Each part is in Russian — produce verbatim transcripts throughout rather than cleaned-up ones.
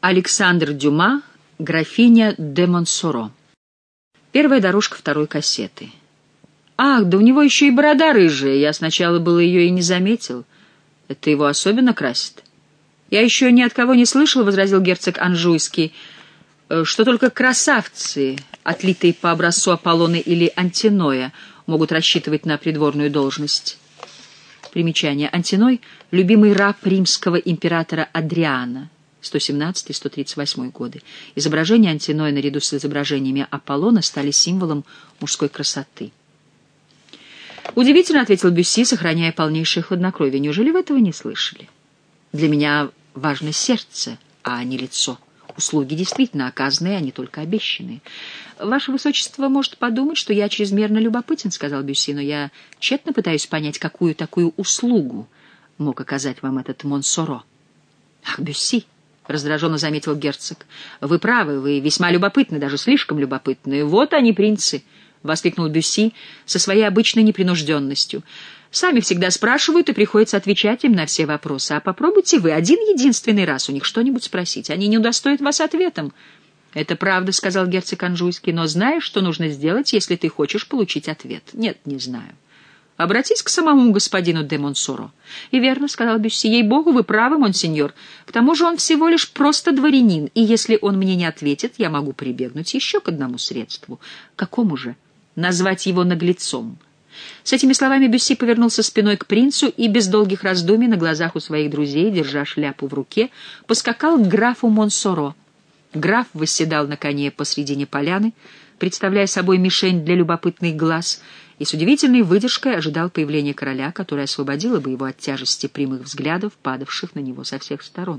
Александр Дюма, графиня де Монсоро. Первая дорожка второй кассеты. Ах, да у него еще и борода рыжая. Я сначала было ее и не заметил. Это его особенно красит. Я еще ни от кого не слышал, — возразил герцог Анжуйский, — что только красавцы, отлитые по образцу Аполлона или Антиноя, могут рассчитывать на придворную должность. Примечание. Антиной — любимый раб римского императора Адриана, сто семнадцатый — сто тридцать восьмой годы. Изображения Антиноя наряду с изображениями Аполлона стали символом мужской красоты. «Удивительно», — ответил Бюсси, сохраняя полнейшее хладнокровие. «Неужели вы этого не слышали? Для меня важно сердце, а не лицо. Услуги действительно оказанные, а не только обещанные. Ваше Высочество может подумать, что я чрезмерно любопытен, — сказал Бюсси, — но я тщетно пытаюсь понять, какую такую услугу мог оказать вам этот Монсоро». «Ах, Бюсси! — раздраженно заметил герцог. — Вы правы, вы весьма любопытны, даже слишком любопытны. Вот они, принцы! — воскликнул Бюсси со своей обычной непринужденностью. — Сами всегда спрашивают, и приходится отвечать им на все вопросы. А попробуйте вы один-единственный раз у них что-нибудь спросить. Они не удостоят вас ответом. — Это правда, — сказал герцог Анжуйский, — но знаешь, что нужно сделать, если ты хочешь получить ответ? — Нет, не знаю. — Обратись к самому господину де Монсоро. — И верно, — сказал Бюсси, — ей-богу, вы правы, монсеньор. К тому же он всего лишь просто дворянин, и если он мне не ответит, я могу прибегнуть еще к одному средству. — Какому же? — Назвать его наглецом. С этими словами Бюсси повернулся спиной к принцу и без долгих раздумий на глазах у своих друзей, держа шляпу в руке, поскакал к графу Монсоро. Граф восседал на коне посредине поляны, представляя собой мишень для любопытных глаз, и с удивительной выдержкой ожидал появления короля, которое освободило бы его от тяжести прямых взглядов, падавших на него со всех сторон.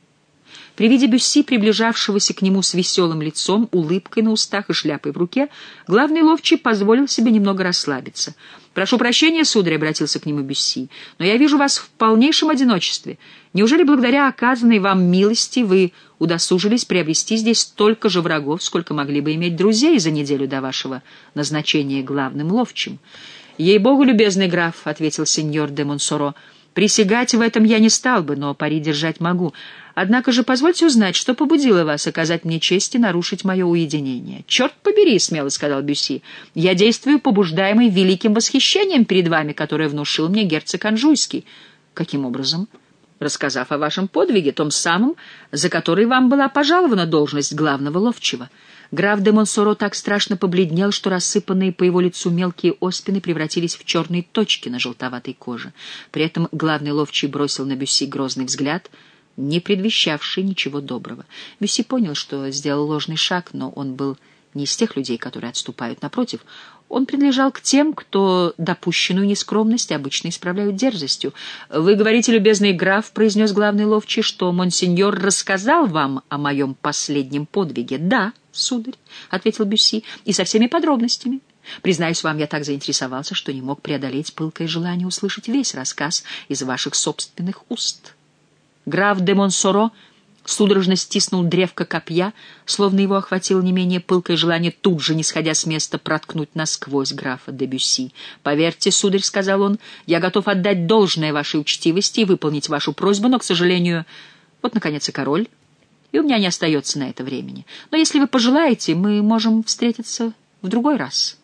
При виде Бюсси, приближавшегося к нему с веселым лицом, улыбкой на устах и шляпой в руке, главный ловчий позволил себе немного расслабиться. «Прошу прощения, сударь», — обратился к нему Бюсси, — «но я вижу вас в полнейшем одиночестве. Неужели благодаря оказанной вам милости вы удосужились приобрести здесь столько же врагов, сколько могли бы иметь друзей за неделю до вашего назначения главным ловчим?» «Ей-богу, любезный граф», — ответил сеньор де Монсоро, — «присягать в этом я не стал бы, но пари держать могу. Однако же позвольте узнать, что побудило вас оказать мне честь и нарушить мое уединение». «Черт побери», — смело сказал Бюсси, — «я действую побуждаемый великим восхищением перед вами, которое внушил мне герцог Анжуйский». «Каким образом?» «Рассказав о вашем подвиге, том самом, за который вам была пожалована должность главного ловчего». Граф де Монсоро так страшно побледнел, что рассыпанные по его лицу мелкие оспины превратились в черные точки на желтоватой коже. При этом главный ловчий бросил на Бюсси грозный взгляд, не предвещавший ничего доброго. Бюсси понял, что сделал ложный шаг, но он был не из тех людей, которые отступают. Напротив, он принадлежал к тем, кто допущенную нескромность обычно исправляют дерзостью. «Вы говорите, любезный граф, — произнес главный ловчий, — что монсеньор рассказал вам о моем последнем подвиге?» «Да, сударь, — ответил Бюсси, — и со всеми подробностями. Признаюсь вам, я так заинтересовался, что не мог преодолеть пылкое желание услышать весь рассказ из ваших собственных уст». Граф де Монсоро судорожно стиснул древко копья, словно его охватило не менее пылкое желание тут же, не сходя с места, проткнуть насквозь графа де Бюсси. «Поверьте, сударь, — сказал он, — я готов отдать должное вашей учтивости и выполнить вашу просьбу, но, к сожалению, вот, наконец, и король, и у меня не остается на это времени. Но если вы пожелаете, мы можем встретиться в другой раз».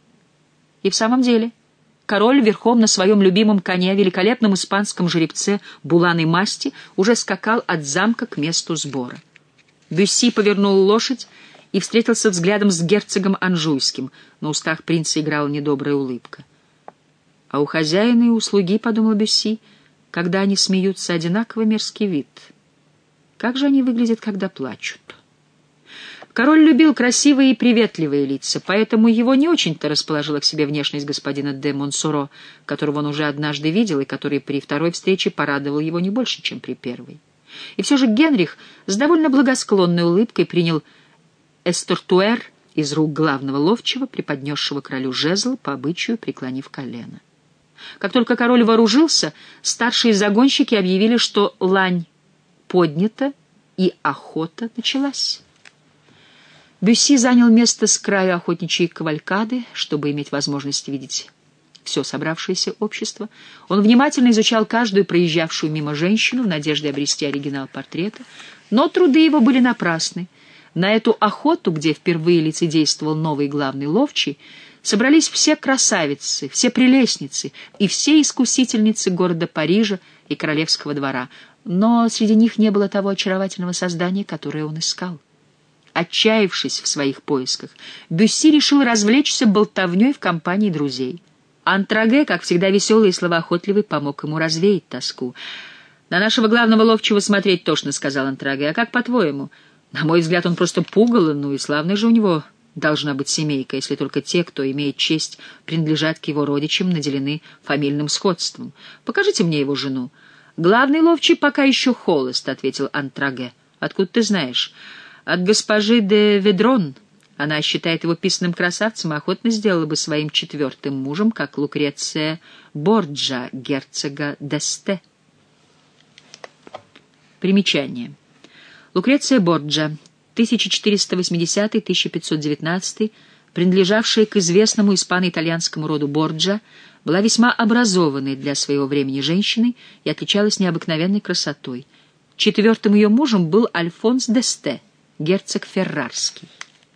И в самом деле король верхом на своем любимом коне, великолепном испанском жеребце буланой масти, уже скакал от замка к месту сбора. Бюсси повернул лошадь и встретился взглядом с герцогом Анжуйским. На устах принца играла недобрая улыбка. А у хозяина и у слуги, — подумал Бюсси, — когда они смеются, одинаково мерзкий вид. Как же они выглядят, когда плачут? Король любил красивые и приветливые лица, поэтому его не очень-то расположила к себе внешность господина де Монсоро, которого он уже однажды видел и который при второй встрече порадовал его не больше, чем при первой. И все же Генрих с довольно благосклонной улыбкой принял эстортуэр из рук главного ловчего, преподнесшего королю жезл, по обычаю преклонив колено. Как только король вооружился, старшие загонщики объявили, что лань поднята и охота началась. Бюсси занял место с краю охотничьей кавалькады, чтобы иметь возможность видеть все собравшееся общество. Он внимательно изучал каждую проезжавшую мимо женщину в надежде обрести оригинал портрета, но труды его были напрасны. На эту охоту, где впервые лицедействовал новый главный ловчий, собрались все красавицы, все прелестницы и все искусительницы города Парижа и королевского двора, но среди них не было того очаровательного создания, которое он искал. Отчаявшись в своих поисках, Бюсси решил развлечься болтовней в компании друзей. Антраге, как всегда веселый и словоохотливый, помог ему развеять тоску. «На нашего главного ловчего смотреть тошно», — сказал Антраге. «А как по-твоему? На мой взгляд, он просто пугало, ну и славная же у него должна быть семейка, если только те, кто имеет честь принадлежать к его родичам, наделены фамильным сходством. Покажите мне его жену». «Главный ловчий пока еще холост», — ответил Антраге. «Откуда ты знаешь?» «От госпожи де Ведрон. Она считает его писаным красавцем и охотно сделала бы своим четвертым мужем, как Лукреция Борджа, герцога d'Este». Примечание. Лукреция Борджа, тысяча четыреста восьмидесятый — тысяча пятьсот девятнадцатый, принадлежавшая к известному испано-итальянскому роду Борджа, была весьма образованной для своего времени женщиной и отличалась необыкновенной красотой. Четвертым ее мужем был Альфонс d'Este, герцог Феррарский.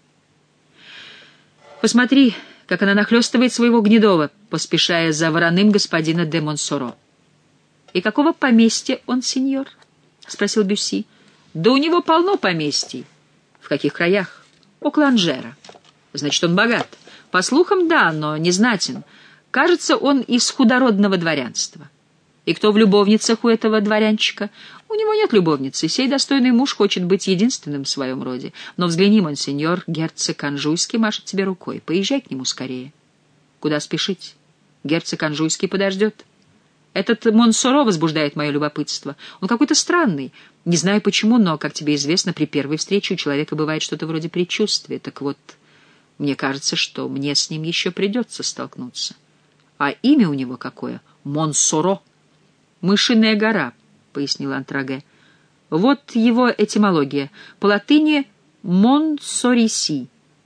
«Посмотри, как она нахлестывает своего Гнедова, поспешая за вороным господина де Монсоро». «И какого поместья он, сеньор?» — спросил Бюсси. «Да у него полно поместий». «В каких краях?» «Около Анжера». «Значит, он богат». «По слухам, да, но не знатен. Кажется, он из худородного дворянства». «И кто в любовницах у этого дворянчика?» «У него нет любовницы. Сей достойный муж хочет быть единственным в своем роде. Но взгляни, монсеньор, герцог Анжуйский машет тебе рукой. Поезжай к нему скорее». «Куда спешить? Герцог Анжуйский подождет». «Этот Монсоро возбуждает мое любопытство. Он какой-то странный. Не знаю почему, но, как тебе известно, при первой встрече у человека бывает что-то вроде предчувствия. Так вот, мне кажется, что мне с ним еще придется столкнуться. А имя у него какое? Монсоро. «Мышиная гора», — пояснил Антраге. «Вот его этимология. По латыни «монсориси».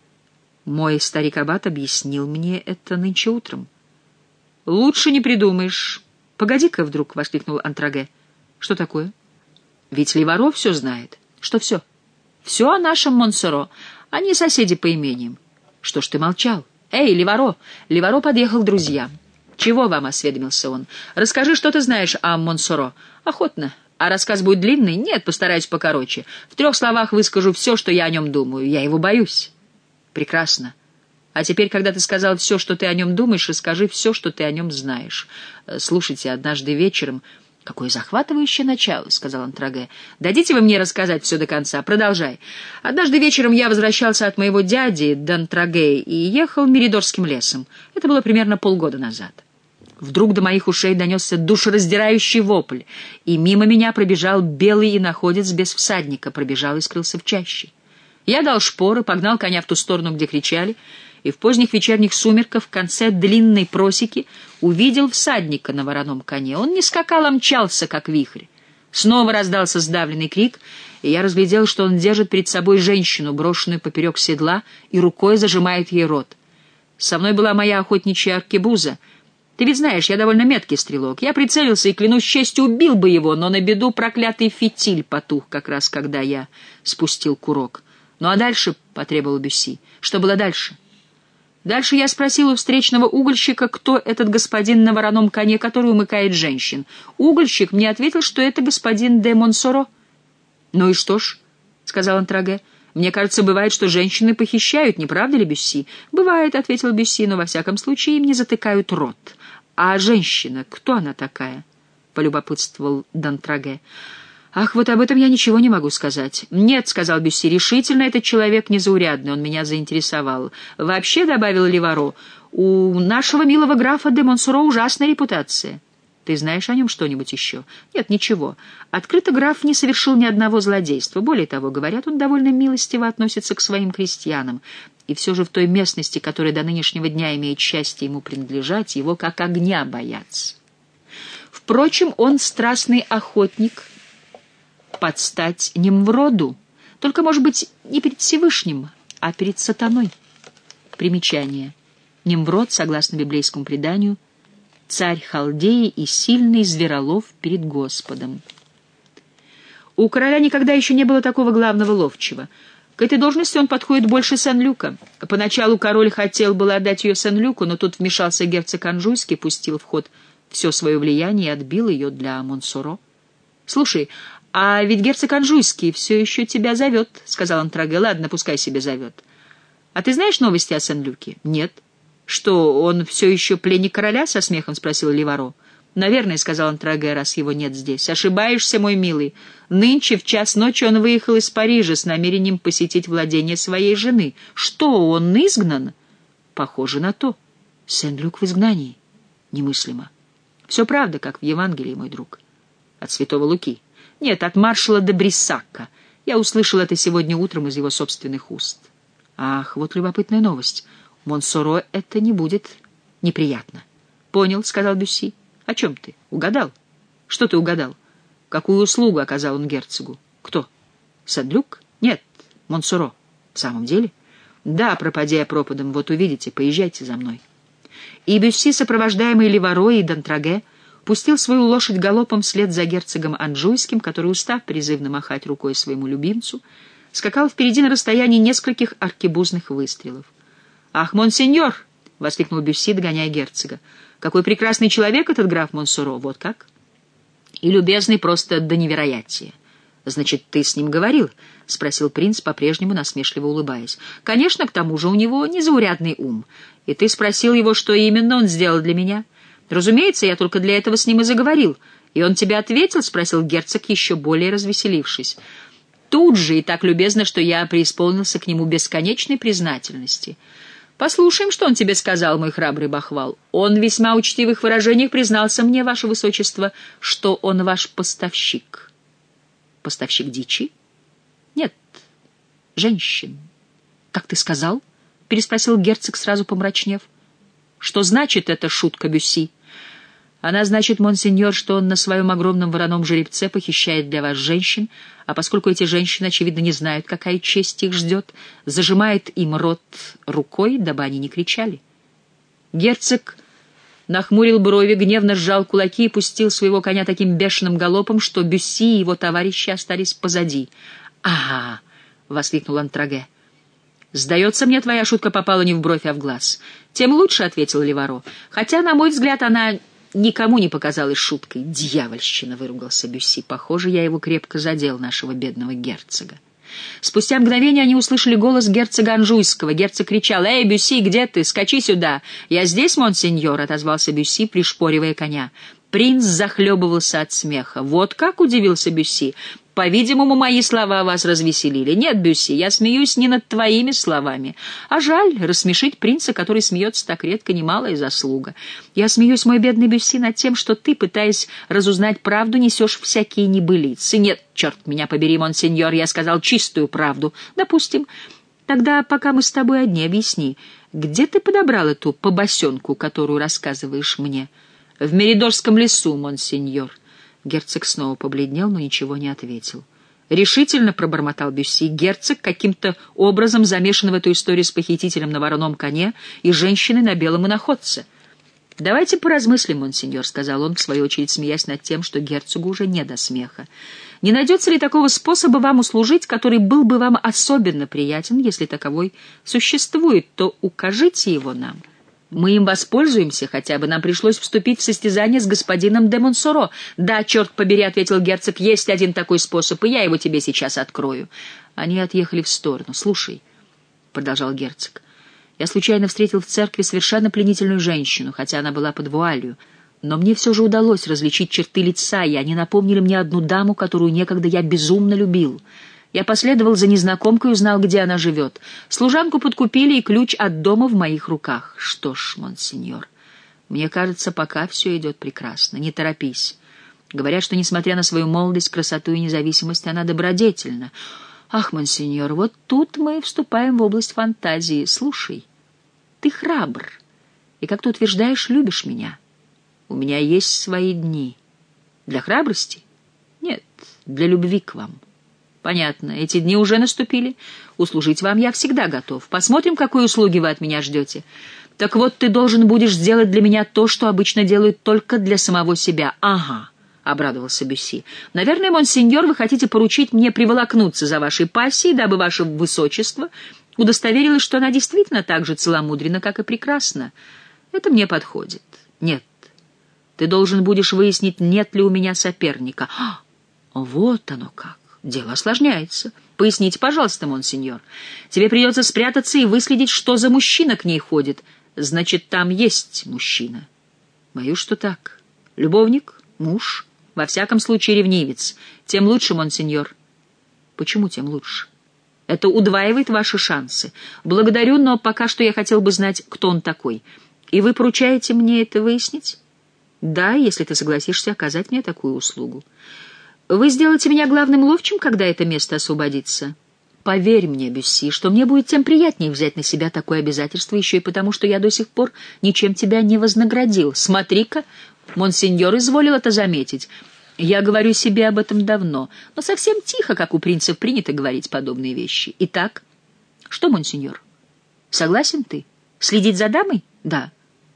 Мой старик-аббат объяснил мне это нынче утром». «Лучше не придумаешь». «Погоди-ка», — вдруг воскликнул Антраге. «Что такое?» «Ведь Ливаро все знает». «Что все?» «Все о нашем Монсоро. Они соседи по имениям». «Что ж ты молчал?» «Эй, Ливаро!» Ливаро подъехал к друзьям. «Чего вам?» — осведомился он. «Расскажи, что ты знаешь о Монсоро». «Охотно. А рассказ будет длинный?» «Нет, постараюсь покороче. В трех словах выскажу все, что я о нем думаю. Я его боюсь». «Прекрасно. А теперь, когда ты сказал все, что ты о нем думаешь, расскажи все, что ты о нем знаешь. Слушайте, однажды вечером...» «Какое захватывающее начало», — сказал Антраге. «Дадите вы мне рассказать все до конца? Продолжай. Однажды вечером я возвращался от моего дяди d'Антраге и ехал Меридорским лесом. Это было примерно полгода назад. Вдруг до моих ушей донесся душераздирающий вопль, и мимо меня пробежал белый иноходец без всадника, пробежал и скрылся в чаще. Я дал шпоры, погнал коня в ту сторону, где кричали, и в поздних вечерних сумерках в конце длинной просеки увидел всадника на вороном коне. Он не скакал, а мчался, как вихрь. Снова раздался сдавленный крик, и я разглядел, что он держит перед собой женщину, брошенную поперек седла, и рукой зажимает ей рот. Со мной была моя охотничья аркебуза. Ты ведь знаешь, я довольно меткий стрелок. Я прицелился и, клянусь честью, убил бы его, но на беду проклятый фитиль потух, как раз когда я спустил курок. «Ну а дальше?» — потребовал Бюсси. «Что было дальше?» Дальше я спросил у встречного угольщика, кто этот господин на вороном коне, который умыкает женщин. Угольщик мне ответил, что это господин де Монсоро. «Ну и что ж?» — сказал Антраге. «Мне кажется, бывает, что женщины похищают, не правда ли, Бюсси?» «Бывает», — ответил Бюсси, — «но во всяком случае им не затыкают рот». «А женщина, кто она такая?» — полюбопытствовал d'Антраге. «Ах, вот об этом я ничего не могу сказать». «Нет», — сказал Бюсси, — «решительно этот человек незаурядный, он меня заинтересовал. Вообще, — добавил Ливаро, — у нашего милого графа де Монсоро ужасная репутация». «Ты знаешь о нем что-нибудь еще?» «Нет, ничего. Открыто граф не совершил ни одного злодейства. Более того, говорят, он довольно милостиво относится к своим крестьянам. И все же в той местности, которая до нынешнего дня имеет счастье ему принадлежать, его как огня боятся. Впрочем, он страстный охотник, под стать Немвроду, только, может быть, не перед Всевышним, а перед сатаной». Примечание. Немврод, согласно библейскому преданию, царь Халдеи и сильный зверолов перед Господом. У короля никогда еще не было такого главного ловчего. К этой должности он подходит больше Сен-Люка. Поначалу король хотел было отдать ее Сен-Люку, но тут вмешался герцог Анжуйский, пустил в ход все свое влияние и отбил ее для Монсоро. «Слушай, а ведь герцог Анжуйский все еще тебя зовет», — сказал Антраге. «Ладно, пускай себе зовет. А ты знаешь новости о Сен-Люке?» «Нет». «Что, он все еще пленник короля?» — со смехом спросил Ливаро. «Наверное», — сказал Антраге, — «раз его нет здесь». «Ошибаешься, мой милый. Нынче в час ночи он выехал из Парижа с намерением посетить владение своей жены. Что, он изгнан?» «Похоже на то. Сен-Люк в изгнании. Немыслимо. Все правда, как в Евангелии, мой друг». «От святого Луки?» «Нет, от маршала де Бриссака. Я услышал это сегодня утром из его собственных уст». «Ах, вот любопытная новость. Монсоро это не будет неприятно». «Понял», — сказал Бюсси. «О чем ты? Угадал?» «Что ты угадал? Какую услугу оказал он герцогу?» «Кто? Сен-Люк?» «Нет, Монсоро». «В самом деле?» «Да, пропадя пропадом, вот увидите, поезжайте за мной». И Бюсси, сопровождаемый Ливаро и Д'Антраге, пустил свою лошадь галопом вслед за герцогом Анжуйским, который, устав призывно махать рукой своему любимцу, скакал впереди на расстоянии нескольких аркебузных выстрелов. «Ах, монсеньор!» — воскликнул Бюсси, догоняя герцога. «Какой прекрасный человек этот граф Монсоро, вот как?» «И любезный просто до невероятия». «Значит, ты с ним говорил?» — спросил принц, по-прежнему насмешливо улыбаясь. «Конечно, к тому же у него незаурядный ум. И ты спросил его, что именно он сделал для меня?» «Разумеется, я только для этого с ним и заговорил. И он тебе ответил?» — спросил герцог, еще более развеселившись. «Тут же и так любезно, что я преисполнился к нему бесконечной признательности». «Послушаем, что он тебе сказал, мой храбрый бахвал. Он в весьма учтивых выражениях признался мне, ваше высочество, что он ваш поставщик». «Поставщик дичи?» «Нет, женщин». «Как ты сказал?» — переспросил герцог, сразу помрачнев. «Что значит эта шутка, Бюсси?» «Она значит, монсеньор, что он на своем огромном вороном жеребце похищает для вас женщин, а поскольку эти женщины, очевидно, не знают, какая честь их ждет, зажимает им рот рукой, дабы они не кричали». Герцог нахмурил брови, гневно сжал кулаки и пустил своего коня таким бешеным галопом, что Бюсси и его товарищи остались позади. «Ага!» — воскликнул Антраге. «Сдается мне, твоя шутка попала не в бровь, а в глаз». «Тем лучше», — ответил Ливаро, «хотя, на мой взгляд, она никому не показалась шуткой». «Дьявольщина!» — выругался Бюсси. «Похоже, я его крепко задел, нашего бедного герцога». Спустя мгновение они услышали голос герцога Анжуйского. Герцог кричал: «Эй, Бюсси, где ты? Скачи сюда!» «Я здесь, монсеньор», — отозвался Бюсси, пришпоривая коня. Принц захлебывался от смеха. «Вот как?» — удивился Бюсси. «По-видимому, мои слова вас развеселили». «Нет, Бюсси, я смеюсь не над твоими словами. А жаль, рассмешить принца, который смеется так редко, немалая заслуга. Я смеюсь, мой бедный Бюсси, над тем, что ты, пытаясь разузнать правду, несешь всякие небылицы». «Нет, черт меня побери, монсеньор, я сказал чистую правду». «Допустим. Тогда, пока мы с тобой одни, объясни, где ты подобрал эту побосенку, которую рассказываешь мне?» «В Меридорском лесу, монсеньор». Герцог снова побледнел, но ничего не ответил. Решительно пробормотал Бюсси. Герцог каким-то образом замешан в эту историю с похитителем на вороном коне и женщиной на белом иноходце. «Давайте поразмыслим, монсеньор», — сказал он, в свою очередь смеясь над тем, что герцогу уже не до смеха. «Не найдется ли такого способа вам услужить, который был бы вам особенно приятен, если таковой существует, то укажите его нам. Мы им воспользуемся, хотя бы нам пришлось вступить в состязание с господином де Монсоро». «Да, черт побери», — ответил герцог, — «есть один такой способ, и я его тебе сейчас открою». Они отъехали в сторону. «Слушай», — продолжал герцог, — «я случайно встретил в церкви совершенно пленительную женщину, хотя она была под вуалью, но мне все же удалось различить черты лица, и они напомнили мне одну даму, которую некогда я безумно любил». Я последовал за незнакомкой и узнал, где она живет. Служанку подкупили, и ключ от дома в моих руках. Что ж, монсеньор, мне кажется, пока все идет прекрасно. Не торопись. Говорят, что, несмотря на свою молодость, красоту и независимость, она добродетельна. Ах, монсеньор, вот тут мы вступаем в область фантазии. Слушай, ты храбр, и, как ты утверждаешь, любишь меня. У меня есть свои дни. Для храбрости? Нет, для любви к вам. «Понятно. Эти дни уже наступили. Услужить вам я всегда готов. Посмотрим, какой услуги вы от меня ждете. Так вот, ты должен будешь сделать для меня то, что обычно делают только для самого себя. Ага, — обрадовался Бюсси. Наверное, монсеньор, вы хотите поручить мне приволокнуться за вашей пассией, дабы ваше высочество удостоверилось, что она действительно так же целомудренна, как и прекрасна. Это мне подходит. Нет. Ты должен будешь выяснить, нет ли у меня соперника. А, вот оно как. Дело осложняется. Поясните, пожалуйста, монсеньор. Тебе придется спрятаться и выследить, что за мужчина к ней ходит. Значит, там есть мужчина. Боюсь, что так. Любовник, муж, во всяком случае ревнивец. Тем лучше, монсеньор. Почему тем лучше? Это удваивает ваши шансы. Благодарю, но пока что я хотел бы знать, кто он такой. И вы поручаете мне это выяснить? Да, если ты согласишься оказать мне такую услугу. Вы сделаете меня главным ловчим, когда это место освободится? Поверь мне, Бюсси, что мне будет тем приятнее взять на себя такое обязательство, еще и потому, что я до сих пор ничем тебя не вознаградил. Смотри-ка, монсеньор изволил это заметить. Я говорю себе об этом давно, но совсем тихо, как у принцев принято говорить подобные вещи. Итак, что, монсеньор, согласен ты? Следить за дамой? Да.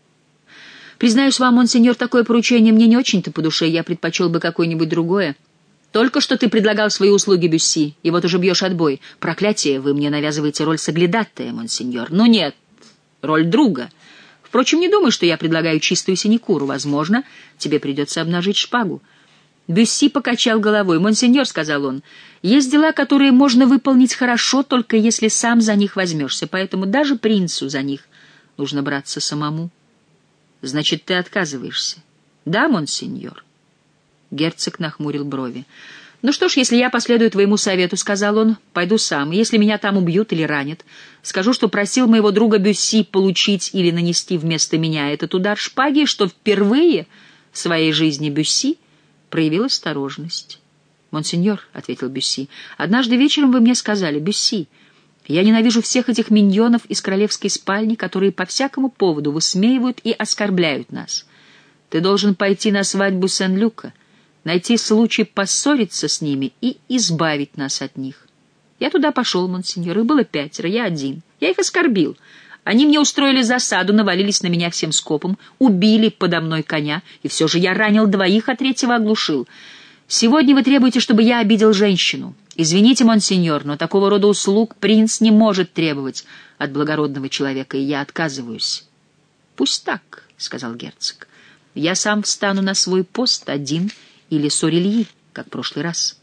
Признаюсь вам, монсеньор, такое поручение мне не очень-то по душе, я предпочел бы какое-нибудь другое. Только что ты предлагал свои услуги, Бюсси, и вот уже бьешь отбой. Проклятие, вы мне навязываете роль соглядатая, монсеньор. Ну нет, роль друга. Впрочем, не думай, что я предлагаю чистую синекуру. Возможно, тебе придется обнажить шпагу. Бюсси покачал головой. «Монсеньор», — сказал он, — «есть дела, которые можно выполнить хорошо, только если сам за них возьмешься, поэтому даже принцу за них нужно браться самому». «Значит, ты отказываешься?» «Да, монсеньор». Герцог нахмурил брови. «Ну что ж, если я последую твоему совету, — сказал он, — пойду сам. Если меня там убьют или ранят, скажу, что просил моего друга Бюсси получить или нанести вместо меня этот удар шпаги, что впервые в своей жизни Бюсси проявил осторожность». «Монсеньор, — ответил Бюсси, — однажды вечером вы мне сказали: Бюсси, я ненавижу всех этих миньонов из королевской спальни, которые по всякому поводу высмеивают и оскорбляют нас. Ты должен пойти на свадьбу Сен-Люка, найти случай поссориться с ними и избавить нас от них. Я туда пошел, монсеньор, их было пятеро, я один. Я их оскорбил. Они мне устроили засаду, навалились на меня всем скопом, убили подо мной коня, и все же я ранил двоих, а третьего оглушил. Сегодня вы требуете, чтобы я обидел женщину. Извините, монсеньор, но такого рода услуг принц не может требовать от благородного человека, и я отказываюсь». «Пусть так», — сказал герцог. «Я сам встану на свой пост один или с Орельи, как в прошлый раз».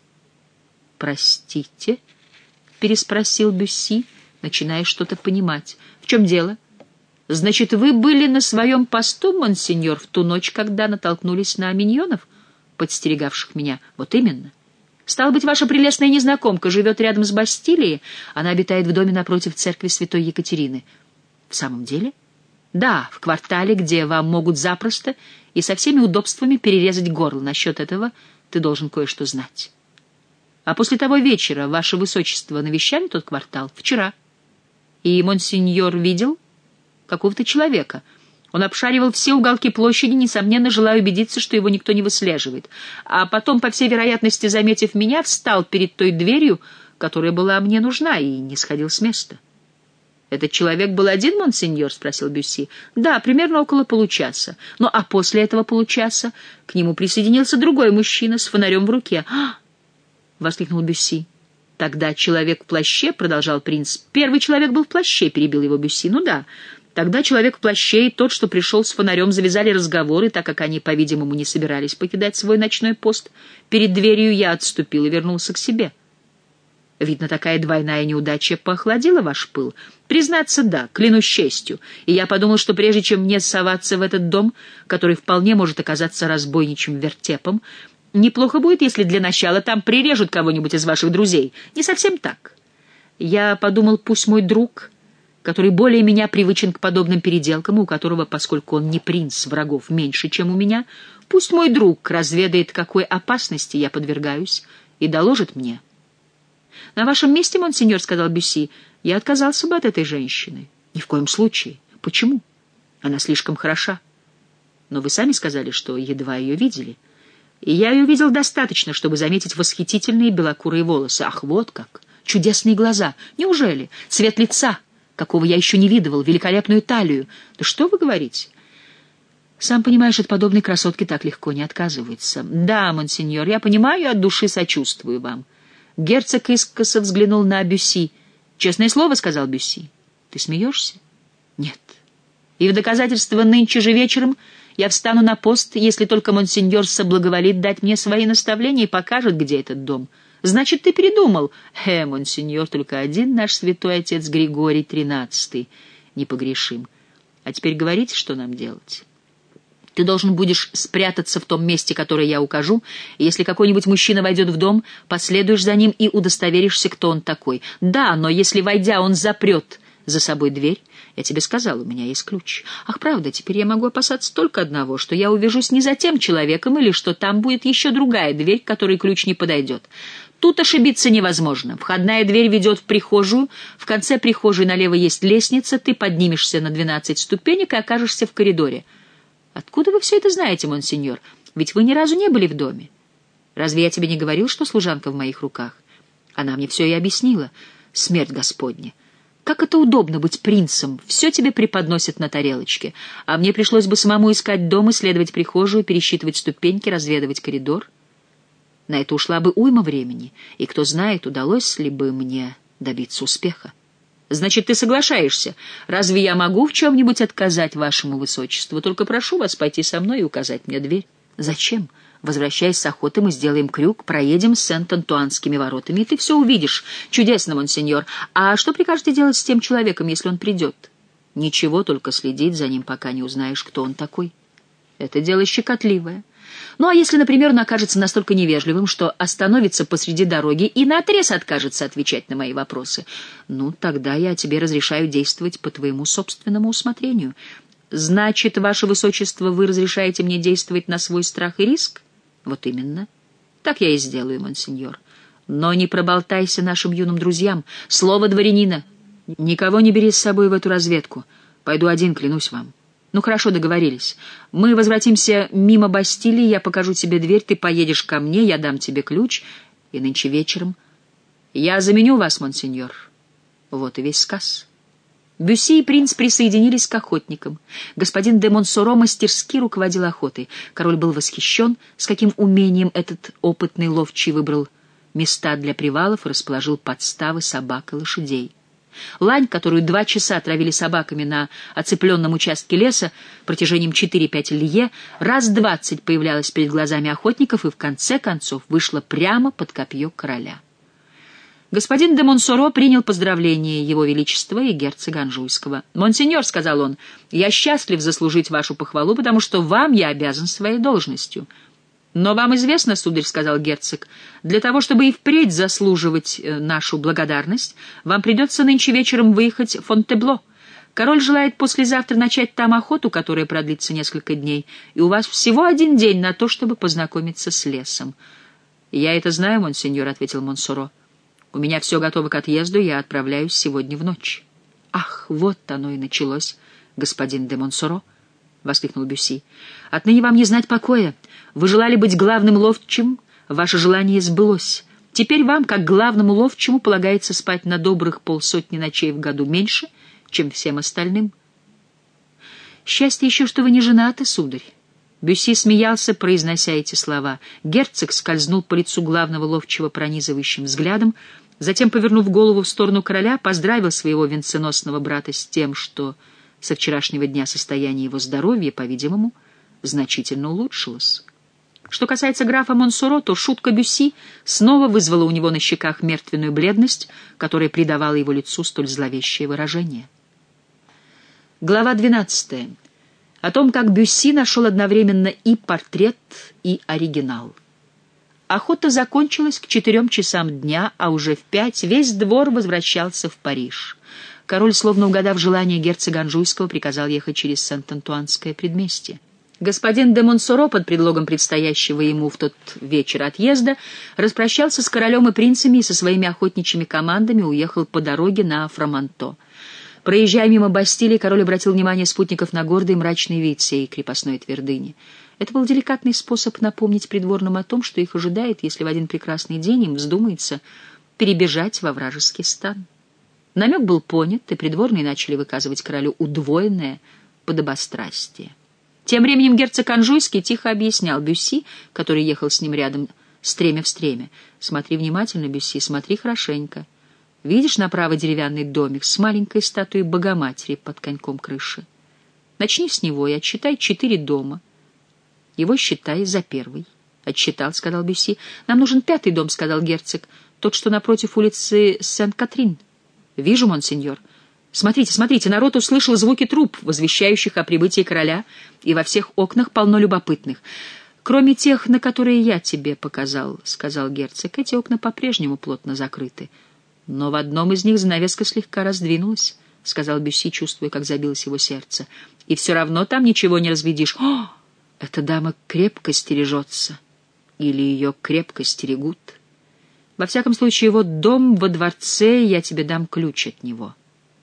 «Простите?» — переспросил Бюсси, начиная что-то понимать. «В чем дело? Значит, вы были на своем посту, монсеньор, в ту ночь, когда натолкнулись на миньонов, подстерегавших меня?» «Вот именно. Стало быть, ваша прелестная незнакомка живет рядом с Бастилией. Она обитает в доме напротив церкви святой Екатерины». «В самом деле?» «Да, в квартале, где вам могут запросто и со всеми удобствами перерезать горло. Насчет этого ты должен кое-что знать». «А после того вечера ваше высочество навещали тот квартал?» «Вчера». «И монсеньор видел какого-то человека. Он обшаривал все уголки площади, несомненно, желая убедиться, что его никто не выслеживает. А потом, по всей вероятности, заметив меня, встал перед той дверью, которая была мне нужна, и не сходил с места». «Этот человек был один, монсеньор?» — спросил Бюсси. «Да, примерно около получаса. Ну, а после этого получаса к нему присоединился другой мужчина с фонарем в руке». «А!» — воскликнул Бюсси. «Тогда человек в плаще», — продолжал принц. «Первый человек был в плаще», — перебил его Бюсси. «Ну да. Тогда человек в плаще и тот, что пришел с фонарем, завязали разговоры, так как они, по-видимому, не собирались покидать свой ночной пост. Перед дверью я отступил и вернулся к себе». «Видно, такая двойная неудача поохладила ваш пыл?» «Признаться, да, клянусь честью. И я подумал, что прежде чем мне соваться в этот дом, который вполне может оказаться разбойничьим вертепом, неплохо будет, если для начала там прирежут кого-нибудь из ваших друзей. Не совсем так. Я подумал, пусть мой друг, который более меня привычен к подобным переделкам, у которого, поскольку он не принц, врагов меньше, чем у меня, пусть мой друг разведает, какой опасности я подвергаюсь, и доложит мне». «На вашем месте, монсеньор, — сказал Бюсси, — я отказался бы от этой женщины». «Ни в коем случае. Почему? Она слишком хороша. Но вы сами сказали, что едва ее видели. И я ее видел достаточно, чтобы заметить восхитительные белокурые волосы. Ах, вот как! Чудесные глаза! Неужели? Цвет лица! какого я еще не видывал, великолепную талию. Да что вы говорите? Сам понимаешь, от подобной красотки так легко не отказывается. Да, монсеньор, я понимаю и от души сочувствую вам. Герцог искоса взглянул на Бюсси. «Честное слово», — сказал Бюсси. «Ты смеешься?» «Нет. И в доказательство нынче же вечером я встану на пост, если только монсеньор соблаговолит дать мне свои наставления и покажет, где этот дом. Значит, ты передумал?» «Э, монсеньор, только один наш святой отец Григорий тринадцатый непогрешим. А теперь говорите, что нам делать?» Ты должен будешь спрятаться в том месте, которое я укажу, и если какой-нибудь мужчина войдет в дом, последуешь за ним и удостоверишься, кто он такой. Да, но если, войдя, он запрет за собой дверь, я тебе сказал, у меня есть ключ. Ах, правда, теперь я могу опасаться только одного, что я увяжусь не за тем человеком или что там будет еще другая дверь, к которой ключ не подойдет. Тут ошибиться невозможно. Входная дверь ведет в прихожую, в конце прихожей налево есть лестница, ты поднимешься на двенадцать ступенек и окажешься в коридоре. «Откуда вы все это знаете, монсеньор? Ведь вы ни разу не были в доме. Разве я тебе не говорил, что служанка в моих руках? Она мне все и объяснила. Смерть Господня. Как это удобно быть принцем, все тебе преподносят на тарелочке, а мне пришлось бы самому искать дом, исследовать прихожую, пересчитывать ступеньки, разведывать коридор. На это ушла бы уйма времени, и кто знает, удалось ли бы мне добиться успеха. Значит, ты соглашаешься. Разве я могу в чем-нибудь отказать вашему высочеству? Только прошу вас пойти со мной и указать мне дверь». «Зачем? Возвращаясь с охоты, мы сделаем крюк, проедем с Сент-Антуанскими воротами, и ты все увидишь. Чудесно, монсеньор. А что прикажете делать с тем человеком, если он придет?» «Ничего, только следить за ним, пока не узнаешь, кто он такой. Это дело щекотливое. Ну, а если, например, он окажется настолько невежливым, что остановится посреди дороги и наотрез откажется отвечать на мои вопросы, ну, тогда я тебе разрешаю действовать по твоему собственному усмотрению. Значит, ваше высочество, вы разрешаете мне действовать на свой страх и риск? Вот именно. Так я и сделаю, монсеньор. Но не проболтайся нашим юным друзьям. Слово дворянина. Никого не бери с собой в эту разведку. Пойду один, клянусь вам. Ну, хорошо, договорились. Мы возвратимся мимо Бастилии, я покажу тебе дверь, ты поедешь ко мне, я дам тебе ключ, и нынче вечером я заменю вас, монсеньор. Вот и весь сказ. Бюсси и принц присоединились к охотникам. Господин де Монсоро мастерски руководил охотой. Король был восхищен, с каким умением этот опытный ловчий выбрал места для привалов и расположил подставы собак и лошадей. Лань, которую два часа травили собаками на оцепленном участке леса протяжением четыре-пять лье, раз двадцать появлялась перед глазами охотников и в конце концов вышла прямо под копье короля. Господин де Монсоро принял поздравления его величества и герцога Анжуйского. «Монсеньор», — сказал он, — «я счастлив заслужить вашу похвалу, потому что вам я обязан своей должностью». «Но вам известно, сударь, — сказал герцог, — для того, чтобы и впредь заслуживать нашу благодарность, вам придется нынче вечером выехать в Фонтебло. Король желает послезавтра начать там охоту, которая продлится несколько дней, и у вас всего один день на то, чтобы познакомиться с лесом». «Я это знаю, монсеньор, — ответил Монсоро. У меня все готово к отъезду, я отправляюсь сегодня в ночь». «Ах, вот оно и началось, господин де Монсоро! — воскликнул Бюсси. — Отныне вам не знать покоя. Вы желали быть главным ловчим, ваше желание сбылось. Теперь вам, как главному ловчему, полагается спать на добрых полсотни ночей в году меньше, чем всем остальным. Счастье еще, что вы не женаты, сударь. Бюсси смеялся, произнося эти слова. Герцог скользнул по лицу главного ловчего пронизывающим взглядом, затем, повернув голову в сторону короля, поздравил своего венценосного брата с тем, что со вчерашнего дня состояние его здоровья, по-видимому, значительно улучшилось. Что касается графа Монсоро, то шутка Бюсси снова вызвала у него на щеках мертвенную бледность, которая придавала его лицу столь зловещее выражение. Глава двенадцатая. О том, как Бюсси нашел одновременно и портрет, и оригинал. Охота закончилась к четырем часам дня, а уже в пять весь двор возвращался в Париж. Король, словно угадав желание герцога Анжуйского, приказал ехать через Сент-Антуанское предместье. Господин де Монсоро, под предлогом предстоящего ему в тот вечер отъезда, распрощался с королем и принцами и со своими охотничьими командами уехал по дороге на Фроманто. Проезжая мимо Бастилии, король обратил внимание спутников на гордый и мрачный вид сей крепостной твердыни. Это был деликатный способ напомнить придворным о том, что их ожидает, если в один прекрасный день им вздумается перебежать во вражеский стан. Намек был понят, и придворные начали выказывать королю удвоенное подобострастие. Тем временем герцог Анжуйский тихо объяснял Бюсси, который ехал с ним рядом стремя в стремя: «Смотри внимательно, Бюсси, смотри хорошенько. Видишь направо деревянный домик с маленькой статуей Богоматери под коньком крыши? Начни с него и отсчитай четыре дома. Его считай за первый». «Отсчитал», — сказал Бюсси. «Нам нужен пятый дом», — сказал герцог, — «тот, что напротив улицы Сент-Катрин». «Вижу, монсеньор. Смотрите, смотрите, народ услышал звуки труб, возвещающих о прибытии короля, и во всех окнах полно любопытных. Кроме тех, на которые я тебе показал», — сказал герцог, — «эти окна по-прежнему плотно закрыты. Но в одном из них занавеска слегка раздвинулась», — сказал Бюсси, чувствуя, как забилось его сердце. «И все равно там ничего не разглядишь. О, эта дама крепко стережется. Или ее крепко стерегут. Во всяком случае, вот дом во дворце, я тебе дам ключ от него».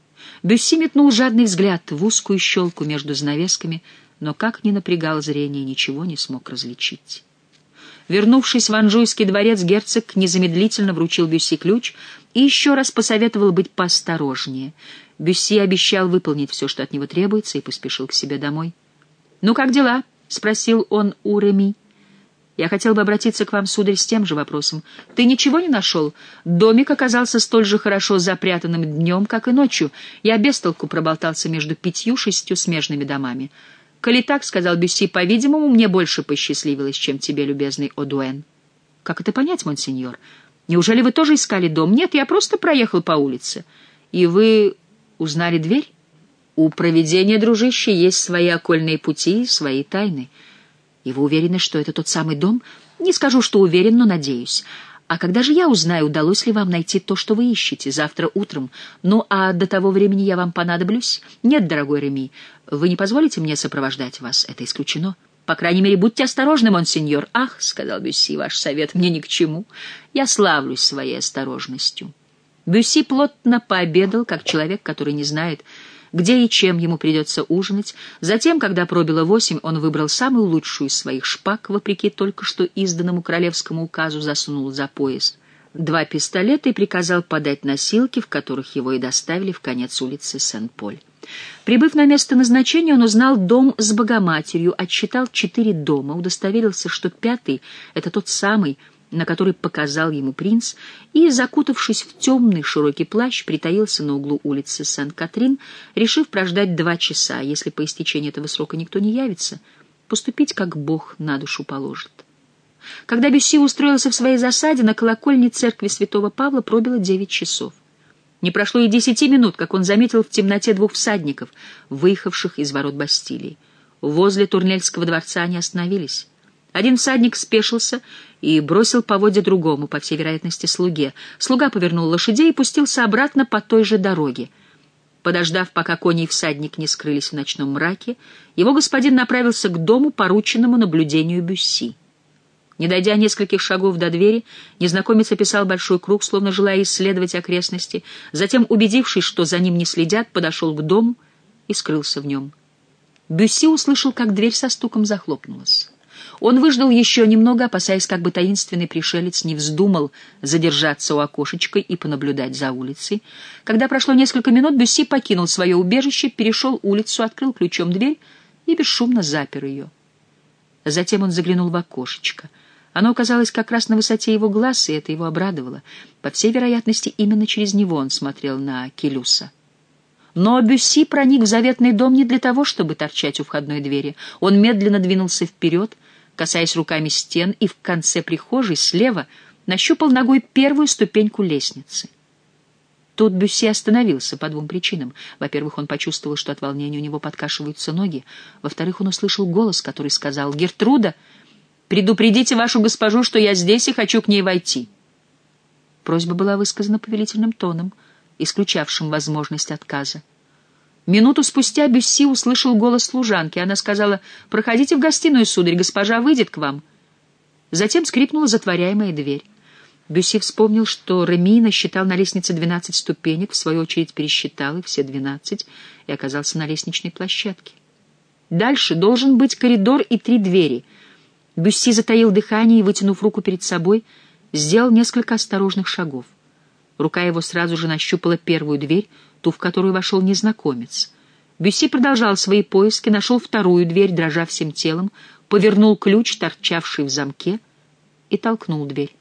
Бюсси метнул жадный взгляд в узкую щелку между занавесками, но как ни напрягал зрение, ничего не смог различить. Вернувшись в Анжуйский дворец, герцог незамедлительно вручил Бюсси ключ и еще раз посоветовал быть поосторожнее. Бюсси обещал выполнить все, что от него требуется, и поспешил к себе домой. «Ну, как дела?» — спросил он у Реми. «Я хотел бы обратиться к вам, сударь, с тем же вопросом. Ты ничего не нашел? Домик оказался столь же хорошо запрятанным днем, как и ночью. Я без толку проболтался между пятью-шестью смежными домами». «Коли так, — сказал Бюсси, — по-видимому, мне больше посчастливилось, чем тебе, любезный Одуэн». «Как это понять, монсеньор? Неужели вы тоже искали дом?» «Нет, я просто проехал по улице». «И вы узнали дверь?» «У провидения, дружище, есть свои окольные пути, свои тайны». «И вы уверены, что это тот самый дом?» «Не скажу, что уверен, но надеюсь. А когда же я узнаю, удалось ли вам найти то, что вы ищете? Завтра утром. Ну, а до того времени я вам понадоблюсь?» «Нет, дорогой Реми, вы не позволите мне сопровождать вас? Это исключено». «По крайней мере, будьте осторожны, монсеньор». «Ах, — сказал Бюсси, — ваш совет мне ни к чему. Я славлюсь своей осторожностью». Бюсси плотно пообедал, как человек, который не знает, где и чем ему придется ужинать. Затем, когда пробило восемь, он выбрал самую лучшую из своих шпаг, вопреки только что изданному королевскому указу, засунул за пояс два пистолета и приказал подать носилки, в которых его и доставили в конец улицы Сен-Поль. Прибыв на место назначения, он узнал дом с Богоматерью, отсчитал четыре дома, удостоверился, что пятый — это тот самый, на который показал ему принц, и, закутавшись в темный широкий плащ, притаился на углу улицы Сент-Катрин, решив прождать два часа, если по истечении этого срока никто не явится, поступить, как Бог на душу положит. Когда Бюсси устроился в своей засаде, на колокольне церкви святого Павла пробило девять часов. Не прошло и десяти минут, как он заметил в темноте двух всадников, выехавших из ворот Бастилии. Возле Турнельского дворца они остановились. Один всадник спешился и бросил поводья другому, по всей вероятности, слуге. Слуга повернул лошадей и пустился обратно по той же дороге. Подождав, пока кони и всадник не скрылись в ночном мраке, его господин направился к дому, порученному наблюдению Бюсси. Не дойдя нескольких шагов до двери, незнакомец описал большой круг, словно желая исследовать окрестности. Затем, убедившись, что за ним не следят, подошел к дому и скрылся в нем. Бюсси услышал, как дверь со стуком захлопнулась. Он выждал еще немного, опасаясь, как бы таинственный пришелец не вздумал задержаться у окошечка и понаблюдать за улицей. Когда прошло несколько минут, Бюсси покинул свое убежище, перешел улицу, открыл ключом дверь и бесшумно запер ее. Затем он заглянул в окошечко. Оно оказалось как раз на высоте его глаз, и это его обрадовало. По всей вероятности, именно через него он смотрел на Келюса. Но Бюсси проник в заветный дом не для того, чтобы торчать у входной двери. Он медленно двинулся вперед, касаясь руками стен, и в конце прихожей слева нащупал ногой первую ступеньку лестницы. Тут Бюсси остановился по двум причинам. Во-первых, он почувствовал, что от волнения у него подкашиваются ноги. Во-вторых, он услышал голос, который сказал: «Гертруда, предупредите вашу госпожу, что я здесь и хочу к ней войти». Просьба была высказана повелительным тоном, исключавшим возможность отказа. Минуту спустя Бюсси услышал голос служанки. Она сказала: «Проходите в гостиную, сударь, госпожа выйдет к вам». Затем скрипнула затворяемая дверь. Бюсси вспомнил, что Реми насчитал на лестнице двенадцать ступенек, в свою очередь пересчитал их все двенадцать и оказался на лестничной площадке. Дальше должен быть коридор и три двери. Бюсси затаил дыхание и, вытянув руку перед собой, сделал несколько осторожных шагов. Рука его сразу же нащупала первую дверь, ту, в которую вошел незнакомец. Бюсси продолжал свои поиски, нашел вторую дверь, дрожа всем телом, повернул ключ, торчавший в замке, и толкнул дверь.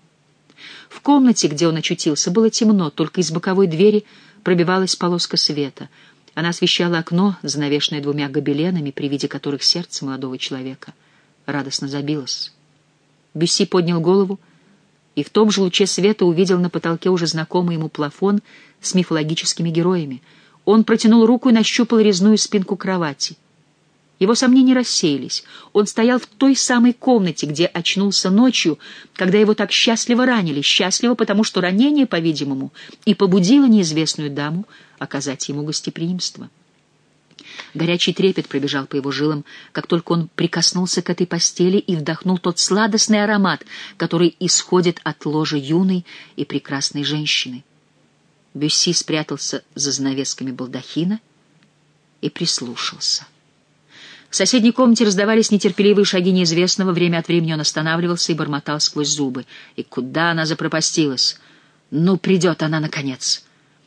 В комнате, где он очутился, было темно, только из боковой двери пробивалась полоска света. Она освещала окно, занавешенное двумя гобеленами, при виде которых сердце молодого человека радостно забилось. Бюсси поднял голову и в том же луче света увидел на потолке уже знакомый ему плафон с мифологическими героями. Он протянул руку и нащупал резную спинку кровати. Его сомнения рассеялись. Он стоял в той самой комнате, где очнулся ночью, когда его так счастливо ранили. Счастливо, потому что ранение, по-видимому, и побудило неизвестную даму оказать ему гостеприимство. Горячий трепет пробежал по его жилам, как только он прикоснулся к этой постели и вдохнул тот сладостный аромат, который исходит от ложа юной и прекрасной женщины. Бюсси спрятался за занавесками балдахина и прислушался. В соседней комнате раздавались нетерпеливые шаги неизвестного, время от времени он останавливался и бормотал сквозь зубы. И куда она запропастилась? Ну, придет она, наконец!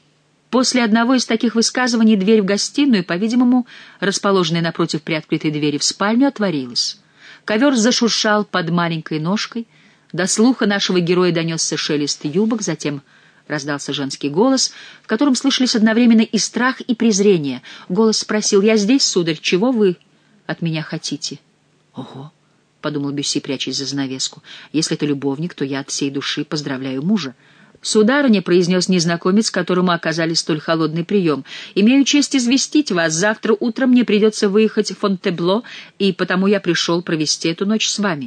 После одного из таких высказываний дверь в гостиную, по-видимому, расположенная напротив приоткрытой двери в спальню, отворилась. Ковер зашуршал под маленькой ножкой, до слуха нашего героя донесся шелест юбок, затем раздался женский голос, в котором слышались одновременно и страх, и презрение. Голос спросил: «Я здесь, сударь, чего вы от меня хотите?» «Ого!» — подумал Бюсси, прячась за занавеску. «Если это любовник, то я от всей души поздравляю мужа». «Сударыня», — произнес незнакомец, которому оказали столь холодный прием, — «имею честь известить вас, завтра утром мне придется выехать в Фонтебло, и потому я пришел провести эту ночь с вами».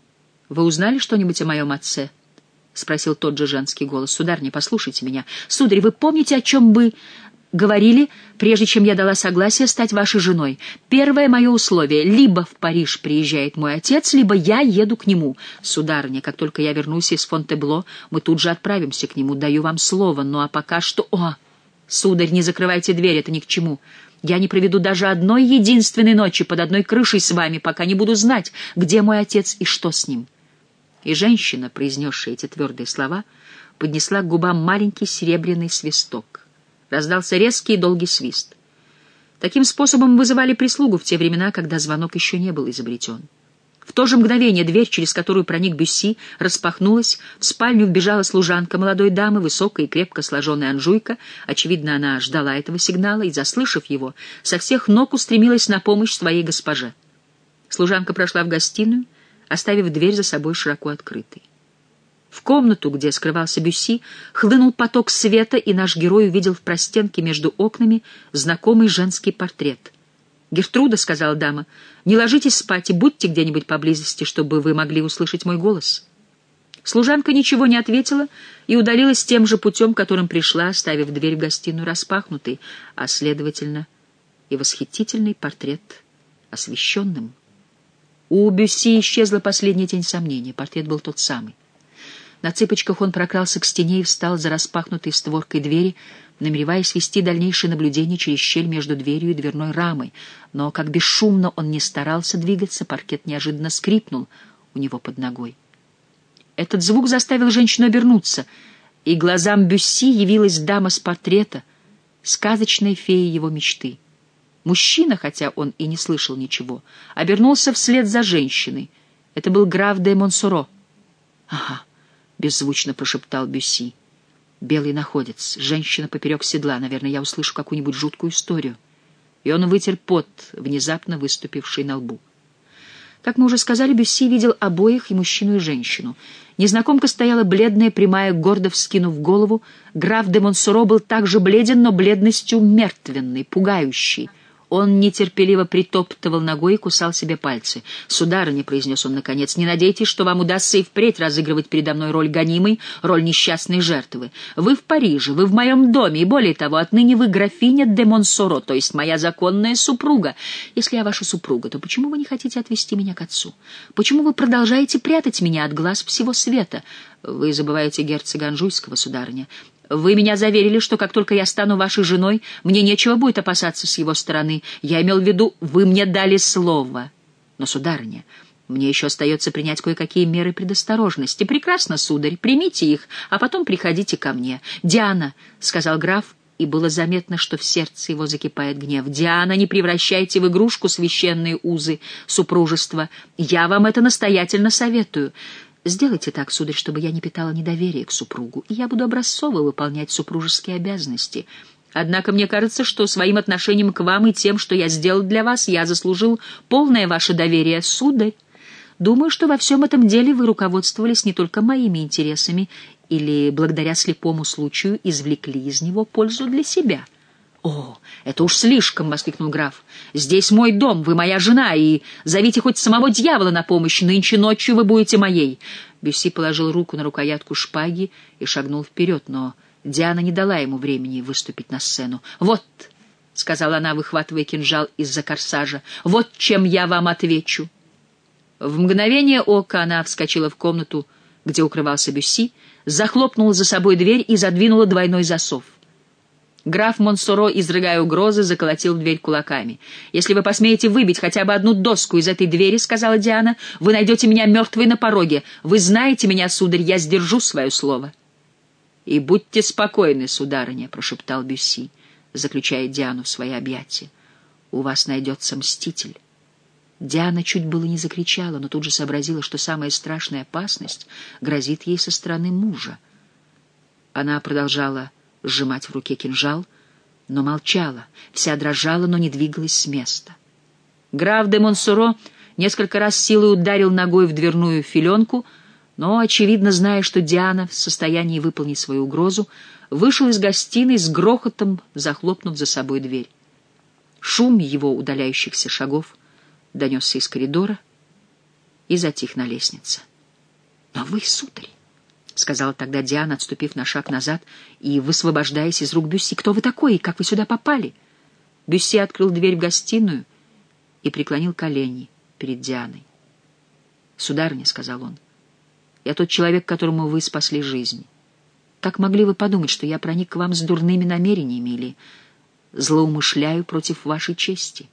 «Вы узнали что-нибудь о моем отце?» — спросил тот же женский голос. «Сударыня, послушайте меня. Сударь, вы помните, о чем вы говорили, прежде чем я дала согласие стать вашей женой? Первое мое условие — либо в Париж приезжает мой отец, либо я еду к нему. Сударыня, как только я вернусь из Фонтебло, мы тут же отправимся к нему, даю вам слово. Ну а пока что... О, сударь, не закрывайте дверь, это ни к чему. Я не проведу даже одной единственной ночи под одной крышей с вами, пока не буду знать, где мой отец и что с ним». И женщина, произнесшая эти твердые слова, поднесла к губам маленький серебряный свисток. Раздался резкий и долгий свист. Таким способом вызывали прислугу в те времена, когда звонок еще не был изобретен. В то же мгновение дверь, через которую проник Бюсси, распахнулась, в спальню вбежала служанка молодой дамы, высокая и крепко сложенная анжуйка. Очевидно, она ждала этого сигнала и, заслышав его, со всех ног устремилась на помощь своей госпоже. Служанка прошла в гостиную, оставив дверь за собой широко открытой. В комнату, где скрывался Бюсси, хлынул поток света, и наш герой увидел в простенке между окнами знакомый женский портрет. «Гертруда», — сказала дама, — «не ложитесь спать и будьте где-нибудь поблизости, чтобы вы могли услышать мой голос». Служанка ничего не ответила и удалилась тем же путем, которым пришла, оставив дверь в гостиную распахнутой, а, следовательно, и восхитительный портрет освещенным. У Бюсси исчезла последняя тень сомнения. Портрет был тот самый. На цыпочках он прокрался к стене и встал за распахнутой створкой двери, намереваясь вести дальнейшее наблюдение через щель между дверью и дверной рамой. Но, как бесшумно он ни старался двигаться, паркет неожиданно скрипнул у него под ногой. Этот звук заставил женщину обернуться, и глазам Бюсси явилась дама с портрета, сказочная фея его мечты. Мужчина, хотя он и не слышал ничего, обернулся вслед за женщиной. Это был граф де Монсоро. «Ага», — беззвучно прошептал Бюсси. «Белый находец, женщина поперек седла. Наверное, я услышу какую-нибудь жуткую историю». И он вытер пот, внезапно выступивший на лбу. Как мы уже сказали, Бюсси видел обоих, и мужчину, и женщину. Незнакомка стояла бледная, прямая, гордо вскинув голову. Граф де Монсоро был также бледен, но бледностью мертвенной, пугающей. Он нетерпеливо притоптывал ногой и кусал себе пальцы. «Сударыня», — произнес он наконец, — «не надейтесь, что вам удастся и впредь разыгрывать передо мной роль гонимой, роль несчастной жертвы. Вы в Париже, вы в моем доме, и более того, отныне вы графиня де Монсоро, то есть моя законная супруга. Если я ваша супруга, то почему вы не хотите отвезти меня к отцу? Почему вы продолжаете прятать меня от глаз всего света? Вы забываете герцога Анжуйского, сударыня. Вы меня заверили, что как только я стану вашей женой, мне нечего будет опасаться с его стороны. Я имел в виду, вы мне дали слово. Но, сударыня, Мне еще остается принять кое-какие меры предосторожности. Прекрасно, сударь, примите их, а потом приходите ко мне. Диана, — сказал граф, и было заметно, что в сердце его закипает гнев. Диана, не превращайте в игрушку священные узы супружества. Я вам это настоятельно советую. Сделайте так, сударь, чтобы я не питала недоверия к супругу, и я буду образцово выполнять супружеские обязанности. Однако мне кажется, что своим отношением к вам и тем, что я сделал для вас, я заслужил полное ваше доверие, сударь. Думаю, что во всем этом деле вы руководствовались не только моими интересами или, благодаря слепому случаю, извлекли из него пользу для себя. — О, это уж слишком! — воскликнул граф. — Здесь мой дом, вы моя жена, и зовите хоть самого дьявола на помощь, нынче ночью вы будете моей. Бюсси положил руку на рукоятку шпаги и шагнул вперед, но Диана не дала ему времени выступить на сцену. — Вот, — сказала она, выхватывая кинжал из-за корсажа, — вот чем я вам отвечу. В мгновение ока она вскочила в комнату, где укрывался Бюсси, захлопнула за собой дверь и задвинула двойной засов. Граф Монсоро, изрыгая угрозы, заколотил в дверь кулаками. «Если вы посмеете выбить хотя бы одну доску из этой двери, — сказала Диана, — вы найдете меня мертвой на пороге. Вы знаете меня, сударь, я сдержу свое слово». «И будьте спокойны, сударыня, — прошептал Бюсси, заключая Диану в свои объятия. — У вас найдется мститель». Диана чуть было не закричала, но тут же сообразила, что самая страшная опасность грозит ей со стороны мужа. Она продолжала сжимать в руке кинжал, но молчала, вся дрожала, но не двигалась с места. Граф де Монсоро несколько раз силой ударил ногой в дверную филенку, но, очевидно, зная, что Диана в состоянии выполнить свою угрозу, вышел из гостиной с грохотом, захлопнув за собой дверь. Шум его удаляющихся шагов донесся из коридора и затих на лестнице. — Но вы, сударь, — сказала тогда Диана, отступив на шаг назад и высвобождаясь из рук Бюсси, — кто вы такой и как вы сюда попали? Бюсси открыл дверь в гостиную и преклонил колени перед Дианой. — Сударыня, — сказал он, — я тот человек, которому вы спасли жизнь. Как могли вы подумать, что я проник к вам с дурными намерениями или злоумышляю против вашей чести?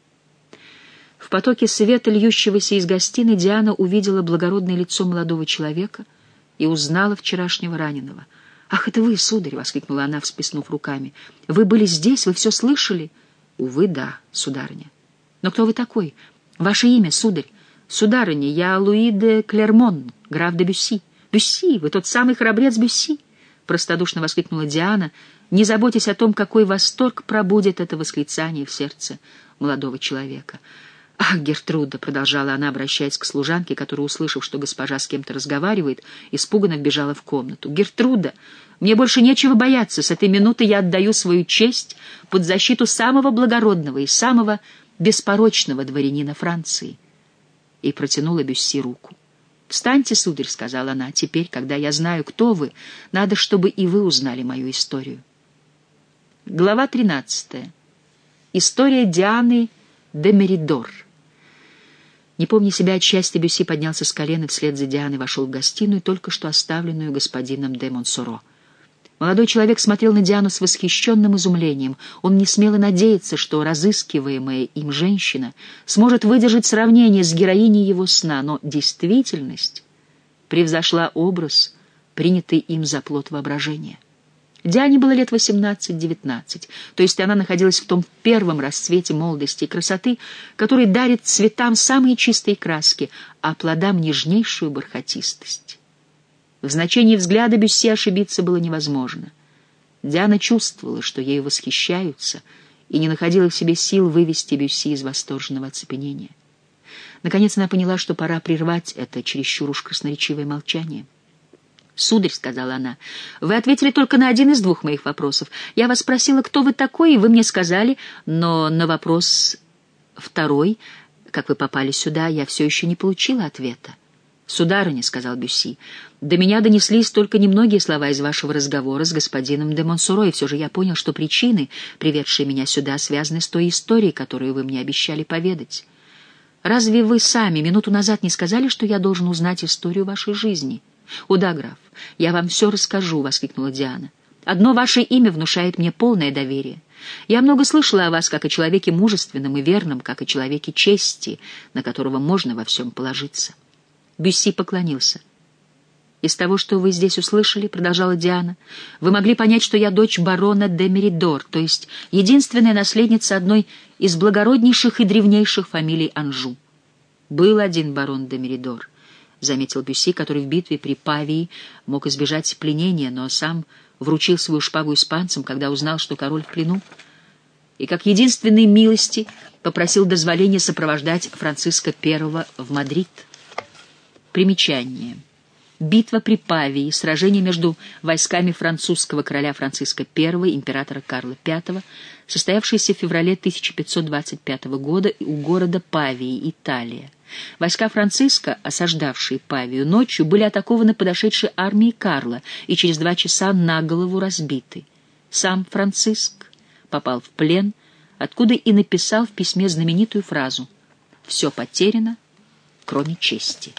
В потоке света, льющегося из гостиной, Диана увидела благородное лицо молодого человека и узнала вчерашнего раненого. «Ах, это вы, сударь!» — воскликнула она, всплеснув руками. «Вы были здесь? Вы все слышали?» «Увы, да, сударыня». «Но кто вы такой? Ваше имя, сударь?» «Сударыня, я Луи де Клермон, граф де Бюсси». «Бюсси! Вы тот самый храбрец Бюсси!» — простодушно воскликнула Диана, не заботясь о том, какой восторг пробудет это восклицание в сердце молодого человека. «Ах, Гертруда!» — продолжала она, обращаясь к служанке, которая, услышав, что госпожа с кем-то разговаривает, испуганно вбежала в комнату. «Гертруда, мне больше нечего бояться. С этой минуты я отдаю свою честь под защиту самого благородного и самого беспорочного дворянина Франции». И протянула Бюсси руку. «Встаньте, сударь», — сказала она, — «теперь, когда я знаю, кто вы, надо, чтобы и вы узнали мою историю». Глава тринадцатая. История Дианы де Меридор. Не помня себя от счастья, Бюсси поднялся с колен и вслед за Дианой вошел в гостиную, только что оставленную господином де Монсоро. Молодой человек смотрел на Диану с восхищенным изумлением. Он не смел и надеяться, что разыскиваемая им женщина сможет выдержать сравнение с героиней его сна, но действительность превзошла образ, принятый им за плод воображения. Диане было лет восемнадцать-девятнадцать, то есть она находилась в том первом расцвете молодости и красоты, который дарит цветам самые чистые краски, а плодам нежнейшую бархатистость. В значении взгляда Бюсси ошибиться было невозможно. Диана чувствовала, что ею восхищаются, и не находила в себе сил вывести Бюсси из восторженного оцепенения. Наконец она поняла, что пора прервать это чересчур уж красноречивое молчание. «Сударь, — сказала она, — вы ответили только на один из двух моих вопросов. Я вас спросила, кто вы такой, и вы мне сказали, но на вопрос второй, как вы попали сюда, я все еще не получила ответа». «Сударыня, — сказал Бюсси, — до меня донеслись только немногие слова из вашего разговора с господином де Монсоро, и все же я понял, что причины, приведшие меня сюда, связаны с той историей, которую вы мне обещали поведать. Разве вы сами минуту назад не сказали, что я должен узнать историю вашей жизни?» «О да, граф, я вам все расскажу», — воскликнула Диана. Одно ваше имя внушает мне полное доверие. Я много слышала о вас как о человеке мужественном и верном, как о человеке чести, на которого можно во всем положиться». Бюсси поклонился. «Из того, что вы здесь услышали, — продолжала Диана, — вы могли понять, что я дочь барона де Меридор, то есть единственная наследница одной из благороднейших и древнейших фамилий Анжу». «Был один барон де Меридор», — заметил Бюсси, который в битве при Павии мог избежать пленения, но сам вручил свою шпагу испанцам, когда узнал, что король в плену, и как единственной милости попросил дозволения сопровождать Франциска Первого в Мадрид. Примечание. Битва при Павии, сражение между войсками французского короля Франциска Первого, императора Карла Пятого, состоявшееся в феврале тысяча пятьсот двадцать пятого года у города Павии, Италия. Войска Франциска, осаждавшие Павию ночью, были атакованы подошедшей армией Карла и через два часа на голову разбиты. Сам Франциск попал в плен, откуда и написал в письме знаменитую фразу «Все потеряно, кроме чести».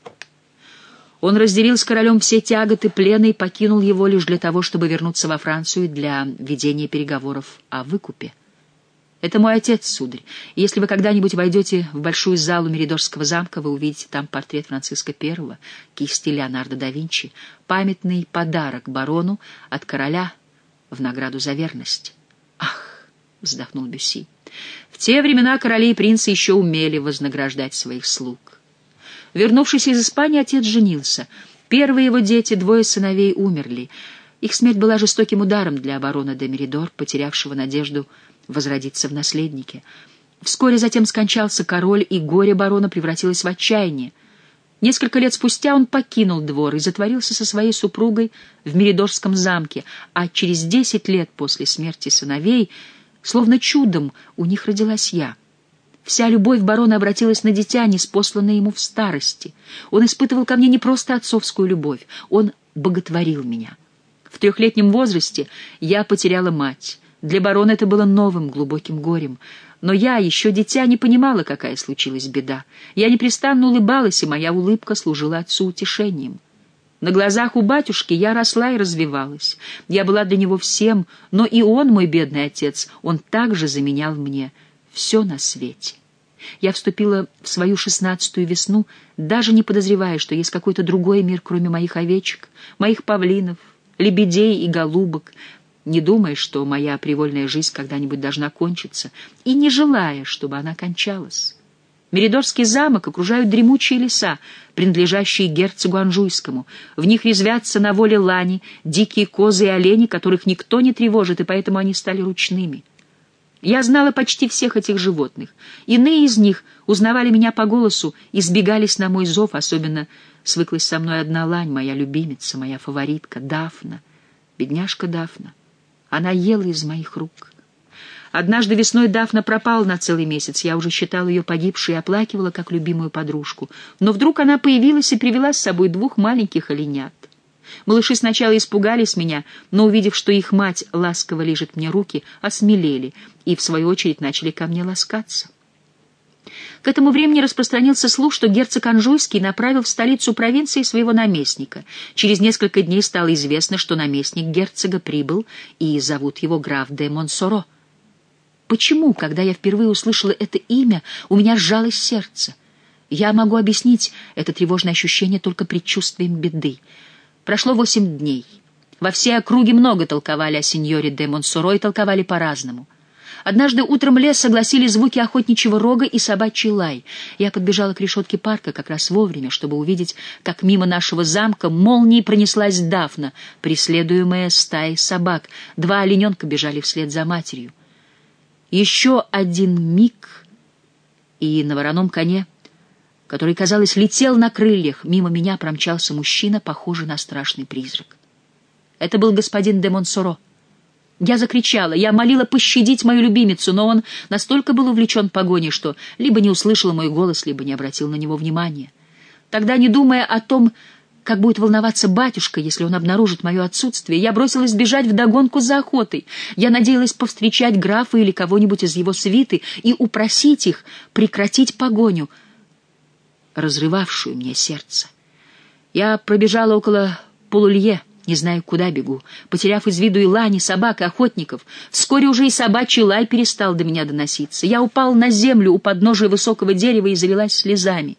Он разделил с королем все тяготы плена и покинул его лишь для того, чтобы вернуться во Францию для ведения переговоров о выкупе. Это мой отец, сударь. И если вы когда-нибудь войдете в большую залу Меридорского замка, вы увидите там портрет Франциска Первого, кисти Леонардо да Винчи, памятный подарок барону от короля в награду за верность. «Ах!» — вздохнул Бюсси. «В те времена короли и принцы еще умели вознаграждать своих слуг». Вернувшись из Испании, отец женился. Первые его дети, двое сыновей, умерли. Их смерть была жестоким ударом для барона де Меридор, потерявшего надежду возродиться в наследнике. Вскоре затем скончался король, и горе барона превратилось в отчаяние. Несколько лет спустя он покинул двор и затворился со своей супругой в Меридорском замке, а через десять лет после смерти сыновей, словно чудом, у них родилась я. Вся любовь барона обратилась на дитя, ниспосланное ему в старости. Он испытывал ко мне не просто отцовскую любовь, он боготворил меня. В трехлетнем возрасте я потеряла мать. Для барона это было новым, глубоким горем. Но я, еще дитя, не понимала, какая случилась беда. Я непрестанно улыбалась, и моя улыбка служила отцу утешением. На глазах у батюшки я росла и развивалась. Я была для него всем, но и он, мой бедный отец, он также заменял мне все на свете. Я вступила в свою шестнадцатую весну, даже не подозревая, что есть какой-то другой мир, кроме моих овечек, моих павлинов, лебедей и голубок, не думая, что моя привольная жизнь когда-нибудь должна кончиться, и не желая, чтобы она кончалась. Меридорский замок окружают дремучие леса, принадлежащие герцогу Анжуйскому. В них резвятся на воле лани, дикие козы и олени, которых никто не тревожит, и поэтому они стали ручными. Я знала почти всех этих животных. Иные из них узнавали меня по голосу и сбегались на мой зов, особенно свыклась со мной одна лань, моя любимица, моя фаворитка, Дафна. Бедняжка Дафна. Она ела из моих рук. Однажды весной Дафна пропала на целый месяц. Я уже считала ее погибшей и оплакивала как любимую подружку. Но вдруг она появилась и привела с собой двух маленьких оленят. Малыши сначала испугались меня, но, увидев, что их мать ласково лижет мне руки, осмелели и, в свою очередь, начали ко мне ласкаться. К этому времени распространился слух, что герцог Анжуйский направил в столицу провинции своего наместника. Через несколько дней стало известно, что наместник герцога прибыл, и зовут его граф де Монсоро. Почему, когда я впервые услышала это имя, у меня сжалось сердце? Я могу объяснить это тревожное ощущение только предчувствием беды. Прошло восемь дней. Во всей округе много толковали о сеньоре де Монсоро и толковали по-разному. Однажды утром лес согласили звуки охотничьего рога и собачий лай. Я подбежала к решетке парка как раз вовремя, чтобы увидеть, как мимо нашего замка молнией пронеслась Дафна, преследуемая стаей собак. Два олененка бежали вслед за матерью. Еще один миг, и на вороном коне, который, казалось, летел на крыльях, мимо меня промчался мужчина, похожий на страшный призрак. Это был господин де Монсоро. Я закричала, я молила пощадить мою любимицу, но он настолько был увлечен погоней, что либо не услышал мой голос, либо не обратил на него внимания. Тогда, не думая о том, как будет волноваться батюшка, если он обнаружит мое отсутствие, я бросилась бежать вдогонку за охотой. Я надеялась повстречать графа или кого-нибудь из его свиты и упросить их прекратить погоню, разрывавшую мне сердце. Я пробежала около полулье, Не знаю, куда бегу, потеряв из виду и лани, собак, и охотников. Вскоре уже и собачий лай перестал до меня доноситься. Я упал на землю у подножия высокого дерева и залилась слезами.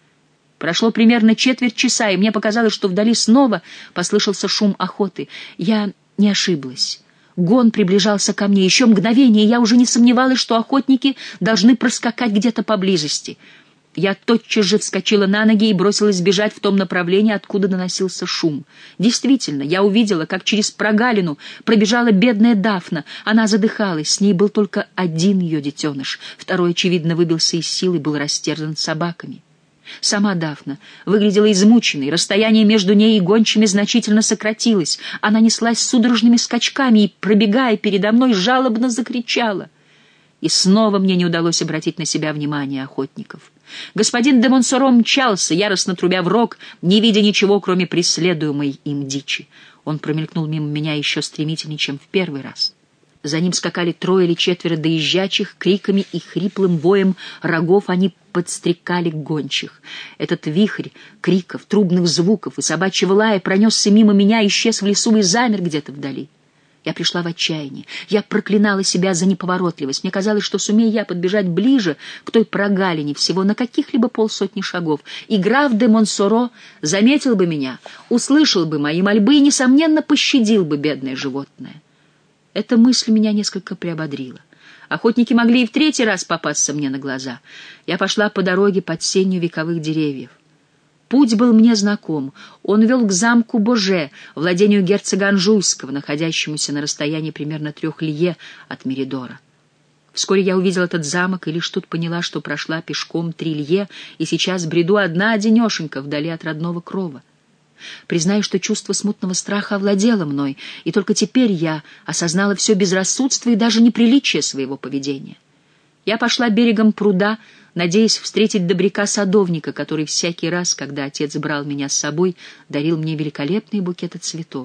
Прошло примерно четверть часа, и мне показалось, что вдали снова послышался шум охоты. Я не ошиблась. Гон приближался ко мне. Еще мгновение, и я уже не сомневалась, что охотники должны проскакать где-то поблизости. Я тотчас же вскочила на ноги и бросилась бежать в том направлении, откуда доносился шум. Действительно, я увидела, как через прогалину пробежала бедная Дафна. Она задыхалась, с ней был только один ее детеныш. Второй, очевидно, выбился из сил и был растерзан собаками. Сама Дафна выглядела измученной, расстояние между ней и гончими значительно сократилось. Она неслась судорожными скачками и, пробегая передо мной, жалобно закричала. И снова мне не удалось обратить на себя внимание охотников. Господин де Монсоро мчался, яростно трубя в рог, не видя ничего, кроме преследуемой им дичи. Он промелькнул мимо меня еще стремительнее, чем в первый раз. За ним скакали трое или четверо доезжачих, криками и хриплым воем рогов они подстрекали гончих. Этот вихрь криков, трубных звуков и собачьего лая пронесся мимо меня, исчез в лесу и замер где-то вдали. Я пришла в отчаяние. Я проклинала себя за неповоротливость. Мне казалось, что сумею я подбежать ближе к той прогалине всего на каких-либо полсотни шагов, и граф де Монсоро заметил бы меня, услышал бы мои мольбы и, несомненно, пощадил бы бедное животное. Эта мысль меня несколько приободрила. Охотники могли и в третий раз попасться мне на глаза. Я пошла по дороге под сенью вековых деревьев. Путь был мне знаком. Он вел к замку Боже, владению герцога Анжуйского, находящемуся на расстоянии примерно трех лье от Меридора. Вскоре я увидела этот замок и лишь тут поняла, что прошла пешком три лье, и сейчас бреду одна-одинешенька вдали от родного крова. Признаю, что чувство смутного страха овладело мной, и только теперь я осознала все безрассудство и даже неприличие своего поведения. Я пошла берегом пруда, надеясь встретить добряка-садовника, который всякий раз, когда отец брал меня с собой, дарил мне великолепные букеты цветов.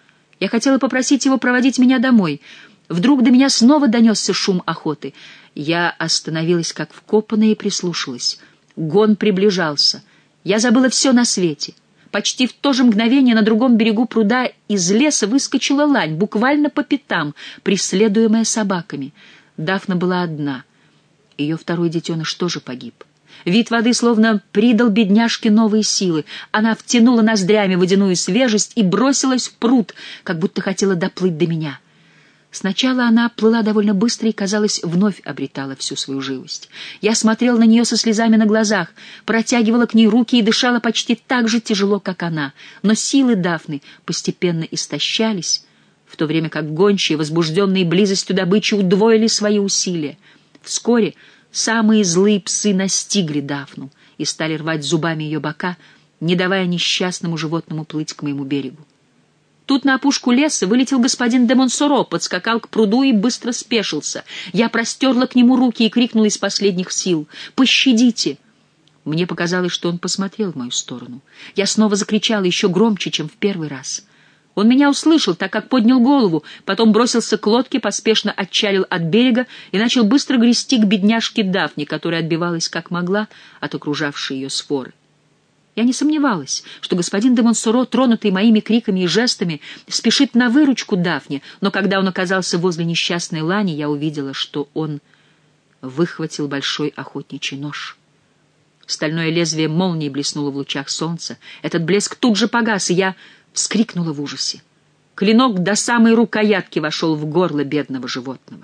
Я хотела попросить его проводить меня домой. Вдруг до меня снова донесся шум охоты. Я остановилась, как вкопанная, и прислушалась. Гон приближался. Я забыла все на свете. Почти в то же мгновение на другом берегу пруда из леса выскочила лань, буквально по пятам, преследуемая собаками. Дафна была одна. Ее второй детеныш тоже погиб. Вид воды словно придал бедняжке новые силы. Она втянула ноздрями водяную свежесть и бросилась в пруд, как будто хотела доплыть до меня. Сначала она плыла довольно быстро и, казалось, вновь обретала всю свою живость. Я смотрела на нее со слезами на глазах, протягивала к ней руки и дышала почти так же тяжело, как она. Но силы Дафны постепенно истощались, в то время как гончие, возбужденные близостью добычи, удвоили свои усилия. Вскоре самые злые псы настигли Дафну и стали рвать зубами ее бока, не давая несчастному животному плыть к моему берегу. Тут на опушку леса вылетел господин де Монсоро, подскакал к пруду и быстро спешился. Я простерла к нему руки и крикнула из последних сил: «Пощадите!» Мне показалось, что он посмотрел в мою сторону. Я снова закричала еще громче, чем в первый раз. Он меня услышал, так как поднял голову, потом бросился к лодке, поспешно отчалил от берега и начал быстро грести к бедняжке Дафне, которая отбивалась как могла от окружавшей ее своры. Я не сомневалась, что господин де Монсоро, тронутый моими криками и жестами, спешит на выручку Дафне, но когда он оказался возле несчастной лани, я увидела, что он выхватил большой охотничий нож. Стальное лезвие молнии блеснуло в лучах солнца. Этот блеск тут же погас, и я вскрикнула в ужасе. Клинок до самой рукоятки вошел в горло бедного животного.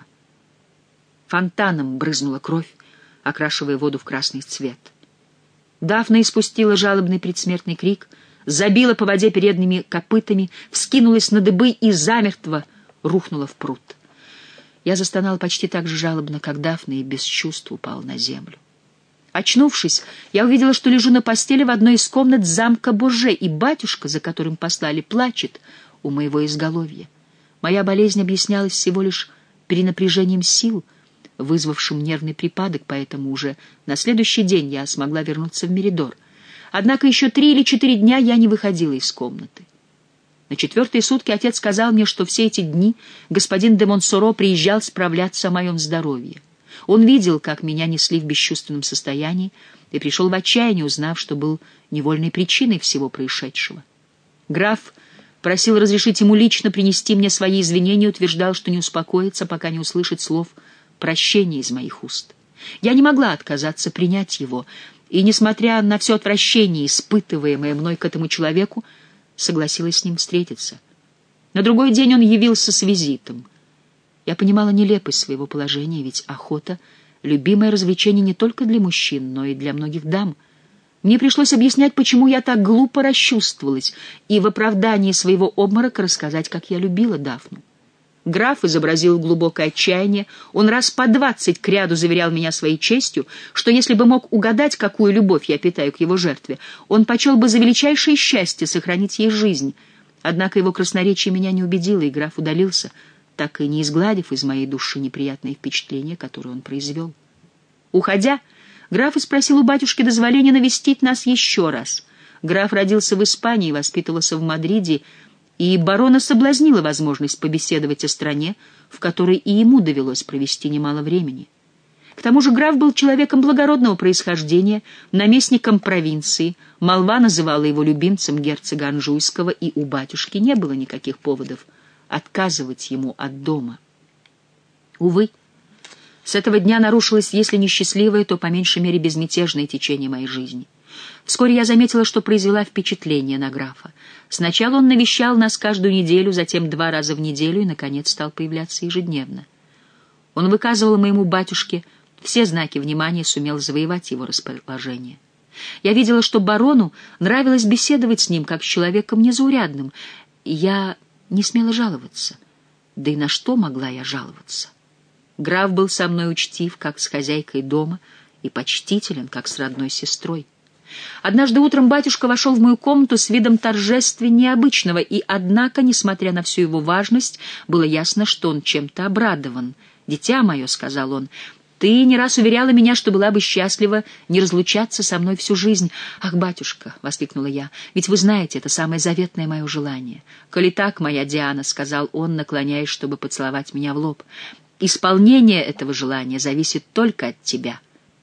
Фонтаном брызнула кровь, окрашивая воду в красный цвет. Дафна испустила жалобный предсмертный крик, забила по воде передними копытами, вскинулась на дыбы и замертво рухнула в пруд. Я застонала почти так же жалобно, как Дафна, и без чувств упала на землю. Очнувшись, я увидела, что лежу на постели в одной из комнат замка Боже, и батюшка, за которым послали, плачет у моего изголовья. Моя болезнь объяснялась всего лишь перенапряжением сил, вызвавшим нервный припадок, поэтому уже на следующий день я смогла вернуться в Меридор. Однако еще три или четыре дня я не выходила из комнаты. На четвертые сутки отец сказал мне, что все эти дни господин де Монсоро приезжал справляться о моем здоровье. Он видел, как меня несли в бесчувственном состоянии, и пришел в отчаяние, узнав, что был невольной причиной всего происшедшего. Граф просил разрешить ему лично принести мне свои извинения, утверждал, что не успокоится, пока не услышит слов прощения из моих уст. Я не могла отказаться принять его, и, несмотря на все отвращение, испытываемое мной к этому человеку, согласилась с ним встретиться. На другой день он явился с визитом. Я понимала нелепость своего положения, ведь охота — любимое развлечение не только для мужчин, но и для многих дам. Мне пришлось объяснять, почему я так глупо расчувствовалась, и в оправдании своего обморока рассказать, как я любила Дафну. Граф изобразил глубокое отчаяние. Он раз по двадцать кряду заверял меня своей честью, что если бы мог угадать, какую любовь я питаю к его жертве, он почел бы за величайшее счастье сохранить ей жизнь. Однако его красноречие меня не убедило, и граф удалился, так и не изгладив из моей души неприятные впечатления, которые он произвел. Уходя, граф спросил у батюшки дозволения навестить нас еще раз. Граф родился в Испании, воспитывался в Мадриде, и барона соблазнила возможность побеседовать о стране, в которой и ему довелось провести немало времени. К тому же граф был человеком благородного происхождения, наместником провинции, молва называла его любимцем герцога Анжуйского, и у батюшки не было никаких поводов отказывать ему от дома. Увы, с этого дня нарушилось, если не счастливое, то по меньшей мере безмятежное течение моей жизни. Вскоре я заметила, что произвела впечатление на графа. Сначала он навещал нас каждую неделю, затем два раза в неделю и, наконец, стал появляться ежедневно. Он выказывал моему батюшке все знаки внимания и сумел завоевать его расположение. Я видела, что барону нравилось беседовать с ним, как с человеком незаурядным, и я не смела жаловаться. Да и на что могла я жаловаться? Граф был со мной учтив, как с хозяйкой дома, и почтителен, как с родной сестрой. Однажды утром батюшка вошел в мою комнату с видом торжественнее обычного, и, однако, несмотря на всю его важность, было ясно, что он чем-то обрадован. «Дитя мое», — сказал он, — «ты не раз уверяла меня, что была бы счастлива не разлучаться со мной всю жизнь». «Ах, батюшка», — воскликнула я, — «ведь вы знаете, это самое заветное мое желание». «Коли так, моя Диана», — сказал он, наклоняясь, чтобы поцеловать меня в лоб, — «исполнение этого желания зависит только от тебя».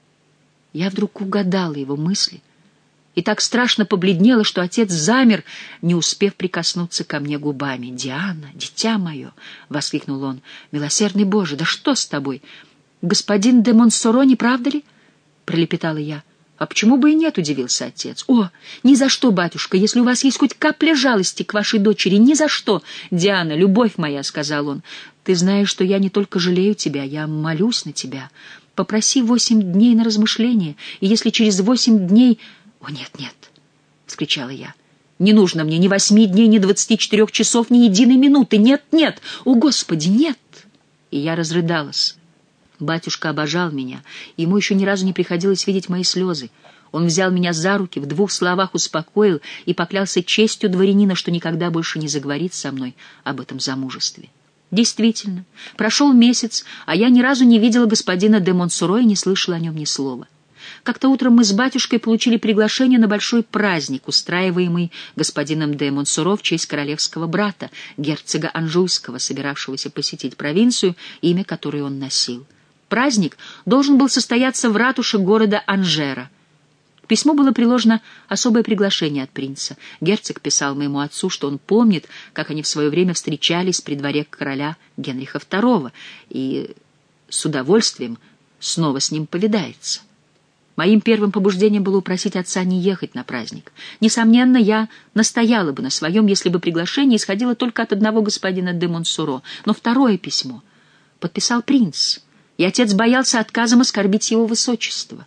Я вдруг угадала его мысли и так страшно побледнела, что отец замер, не успев прикоснуться ко мне губами. «Диана, дитя мое!» — воскликнул он. «Милосердный Боже, да что с тобой? Господин де Монсоро, не правда ли?» — пролепетала я. «А почему бы и нет?» — удивился отец. «О, ни за что, батюшка, если у вас есть хоть капля жалости к вашей дочери, ни за что!» «Диана, любовь моя!» — сказал он. «Ты знаешь, что я не только жалею тебя, я молюсь на тебя. Попроси восемь дней на размышление, и если через восемь дней...» «О, нет, нет!» — вскричала я. «Не нужно мне ни восьми дней, ни двадцати четырех часов, ни единой минуты! Нет, нет! О, Господи, нет!» И я разрыдалась. Батюшка обожал меня, ему еще ни разу не приходилось видеть мои слезы. Он взял меня за руки, в двух словах успокоил и поклялся честью дворянина, что никогда больше не заговорит со мной об этом замужестве. Действительно, прошел месяц, а я ни разу не видела господина де Монсоро и не слышала о нем ни слова. Как-то утром мы с батюшкой получили приглашение на большой праздник, устраиваемый господином де Монсоро в честь королевского брата, герцога Анжуйского, собиравшегося посетить провинцию, имя которой он носил. Праздник должен был состояться в ратуше города Анжера. К письму было приложено особое приглашение от принца. Герцог писал моему отцу, что он помнит, как они в свое время встречались при дворе короля Генриха второго, и с удовольствием снова с ним повидается. Моим первым побуждением было упросить отца не ехать на праздник. Несомненно, я настояла бы на своем, если бы приглашение исходило только от одного господина де Монсоро. Но второе письмо подписал принц, и отец боялся отказом оскорбить его высочество.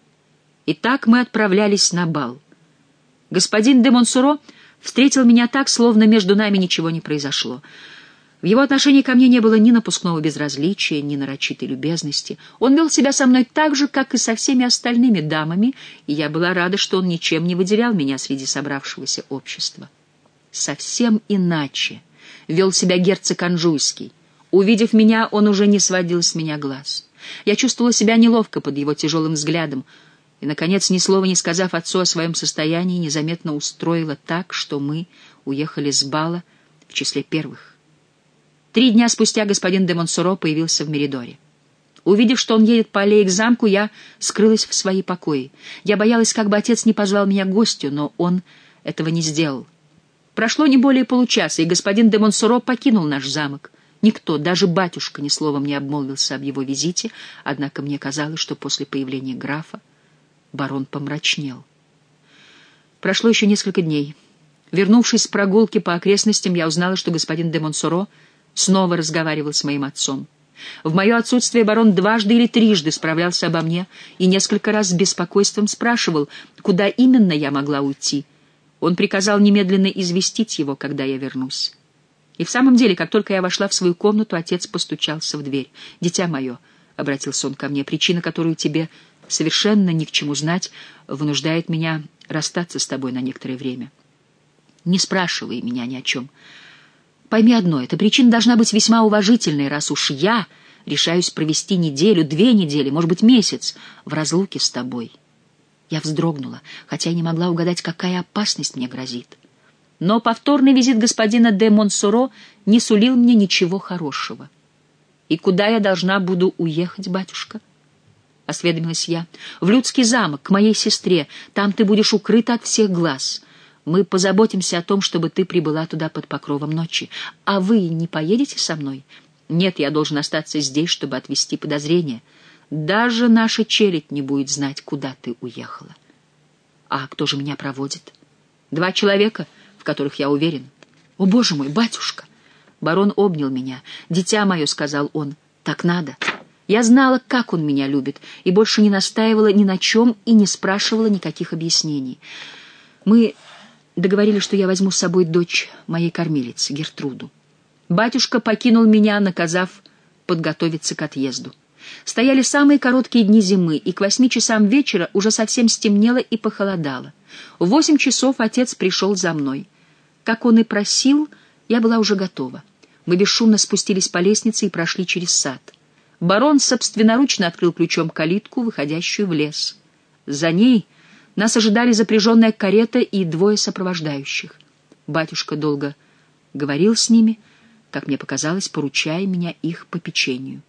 Итак, мы отправлялись на бал. Господин де Монсоро встретил меня так, словно между нами ничего не произошло. В его отношении ко мне не было ни напускного безразличия, ни нарочитой любезности. Он вел себя со мной так же, как и со всеми остальными дамами, и я была рада, что он ничем не выделял меня среди собравшегося общества. Совсем иначе вел себя герцог Анжуйский. Увидев меня, он уже не сводил с меня глаз. Я чувствовала себя неловко под его тяжелым взглядом, и, наконец, ни слова не сказав отцу о своем состоянии, незаметно устроила так, что мы уехали с бала в числе первых. Три дня спустя господин де Монсоро появился в Меридоре. Увидев, что он едет по аллее к замку, я скрылась в свои покои. Я боялась, как бы отец не позвал меня к гостю, но он этого не сделал. Прошло не более получаса, и господин де Монсоро покинул наш замок. Никто, даже батюшка, ни словом не обмолвился об его визите, однако мне казалось, что после появления графа барон помрачнел. Прошло еще несколько дней. Вернувшись с прогулки по окрестностям, я узнала, что господин де Монсоро снова разговаривал с моим отцом. В мое отсутствие барон дважды или трижды справлялся обо мне и несколько раз с беспокойством спрашивал, куда именно я могла уйти. Он приказал немедленно известить его, когда я вернусь. И в самом деле, как только я вошла в свою комнату, отец постучался в дверь. «Дитя мое», — обратился он ко мне, — «причина, которую тебе совершенно ни к чему знать, вынуждает меня расстаться с тобой на некоторое время. Не спрашивай меня ни о чем. Пойми одно, эта причина должна быть весьма уважительной, раз уж я решаюсь провести неделю, две недели, может быть, месяц в разлуке с тобой». Я вздрогнула, хотя и не могла угадать, какая опасность мне грозит. Но повторный визит господина де Монсоро не сулил мне ничего хорошего. «И куда я должна буду уехать, батюшка?» — осведомилась я. «В Людский замок, к моей сестре. Там ты будешь укрыта от всех глаз. Мы позаботимся о том, чтобы ты прибыла туда под покровом ночи. А вы не поедете со мной?» «Нет, я должен остаться здесь, чтобы отвести подозрения. Даже наша челядь не будет знать, куда ты уехала». «А кто же меня проводит?» «Два человека, в которых я уверен». «О, Боже мой, батюшка!» Барон обнял меня. «Дитя мое», — сказал он, — «так надо». Я знала, как он меня любит, и больше не настаивала ни на чем и не спрашивала никаких объяснений. Мы договорились, что я возьму с собой дочь моей кормилицы, Гертруду. Батюшка покинул меня, наказав подготовиться к отъезду. Стояли самые короткие дни зимы, и к восьми часам вечера уже совсем стемнело и похолодало. В восемь часов отец пришел за мной. Как он и просил, я была уже готова. Мы бесшумно спустились по лестнице и прошли через сад. Барон собственноручно открыл ключом калитку, выходящую в лес. За ней нас ожидали запряженная карета и двое сопровождающих. Батюшка долго говорил с ними, как мне показалось, поручая меня их попечению.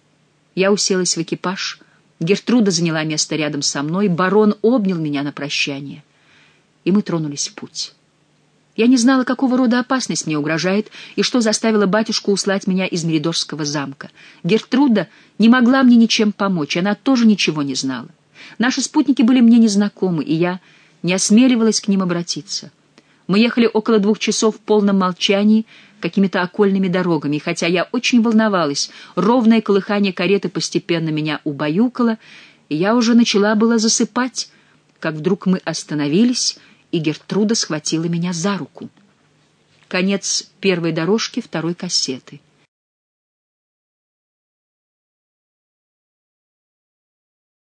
Я уселась в экипаж, Гертруда заняла место рядом со мной, барон обнял меня на прощание, и мы тронулись в путь. Я не знала, какого рода опасность мне угрожает, и что заставило батюшку услать меня из Меридорского замка. Гертруда не могла мне ничем помочь, она тоже ничего не знала. Наши спутники были мне незнакомы, и я не осмеливалась к ним обратиться. Мы ехали около двух часов в полном молчании какими-то окольными дорогами, и хотя я очень волновалась, ровное колыхание кареты постепенно меня убаюкало, и я уже начала было засыпать, как вдруг мы остановились, и Гертруда схватила меня за руку. Конец первой дорожки второй кассеты.